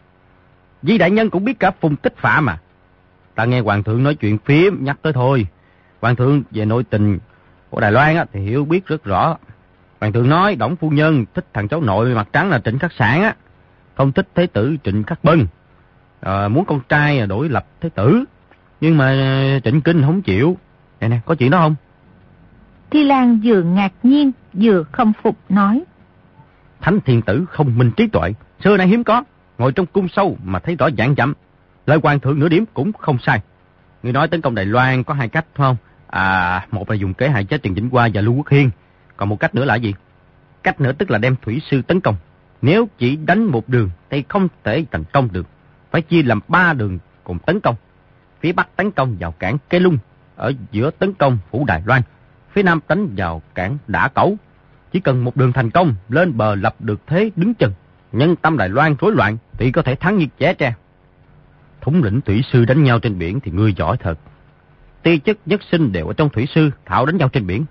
Di đại nhân cũng biết cả Phùng Tích Phạm mà. Ta nghe hoàng thượng nói chuyện phím nhắc tới thôi. Hoàng thượng về nội tình của Đài Loan á, thì hiểu biết rất rõ. Hoàng thượng nói Đổng phu nhân thích thằng cháu nội mặt trắng là Trịnh Khắc Sản á, không thích thế tử Trịnh Khắc Bân, à, muốn con trai đổi lập thế tử. Nhưng mà Trịnh Kinh không chịu. Nè nè, có chuyện đó không? Thi Lan vừa ngạc nhiên vừa không phục nói. Thánh thiên tử không minh trí tuệ, xưa nay hiếm có, ngồi trong cung sâu mà thấy rõ dạng chậm. Lời hoàng thượng nửa điểm cũng không sai. Người nói tấn công Đài Loan có hai cách phải không? À, một là dùng kế hại chết Trần Vĩnh Hoa và Lưu Quốc Hiên. Còn một cách nữa là gì? Cách nữa tức là đem thủy sư tấn công. Nếu chỉ đánh một đường thì không thể thành công được, phải chia làm ba đường cùng tấn công. Phía Bắc tấn công vào cảng Kế Lung, ở giữa tấn công phủ Đài Loan, phía Nam đánh vào cảng Đả Cẩu. Chỉ cần một đường thành công, lên bờ lập được thế đứng chân, nhân tâm Đài Loan rối loạn thì có thể thắng như trẻ tre. Thống lĩnh thủy sư đánh nhau trên biển thì ngươi giỏi thật. Ti chức nhất sinh đều ở trong thủy sư, thạo đánh nhau trên biển.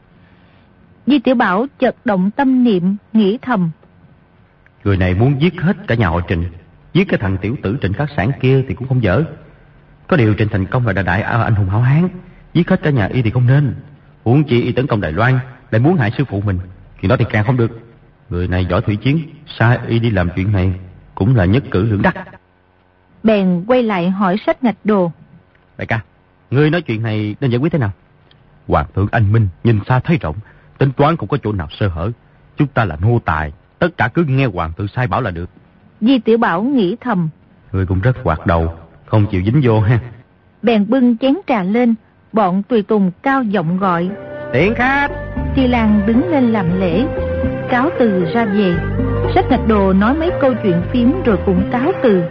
Di Tiểu Bảo chợt động tâm niệm, nghĩ thầm. Người này muốn giết hết cả nhà họ Trịnh, giết cái thằng tiểu tử Trịnh Khắc Sản kia thì cũng không dở. Có điều Trịnh Thành Công là đại đại anh hùng hảo hán, giết hết cả nhà y thì không nên. Huống chi y tấn công Đài Loan lại muốn hại sư phụ mình, thì đó thì càng không được. Người này giỏi thủy chiến, sai y đi làm chuyện này cũng là nhất cử lưỡng đắc. Bèn quay lại hỏi Sách Ngạch Đồ. Đại ca, ngươi nói chuyện này nên giải quyết thế nào? Hoàng thượng anh minh, nhìn xa thấy rộng, tính toán không có chỗ nào sơ hở. Chúng ta là nô tài, tất cả cứ nghe hoàng thượng sai bảo là được. Di Tiểu Bảo nghĩ thầm. Ngươi cũng rất hoạt đầu, không chịu dính vô ha. Bèn bưng chén trà lên, Bọn tùy tùng cao giọng gọi: Tiễn khách. Thi Lan đứng lên làm lễ, cáo từ ra về. Sách Ngạch Đồ nói mấy câu chuyện phím rồi cũng cáo từ.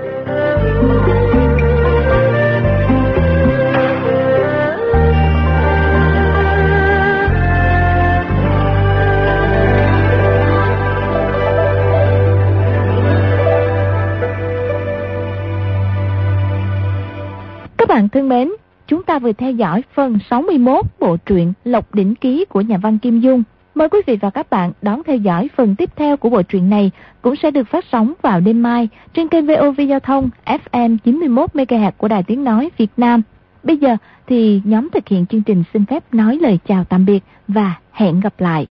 Các bạn thân mến, chúng ta vừa theo dõi phần sáu mươi mốt bộ truyện Lộc Đỉnh Ký của nhà văn Kim Dung. Mời quý vị và các bạn đón theo dõi phần tiếp theo của bộ truyện này, cũng sẽ được phát sóng vào đêm mai trên kênh vê o vê Giao thông ép em chín mươi mốt mê ga héc của Đài Tiếng Nói Việt Nam. Bây giờ thì nhóm thực hiện chương trình xin phép nói lời chào tạm biệt và hẹn gặp lại.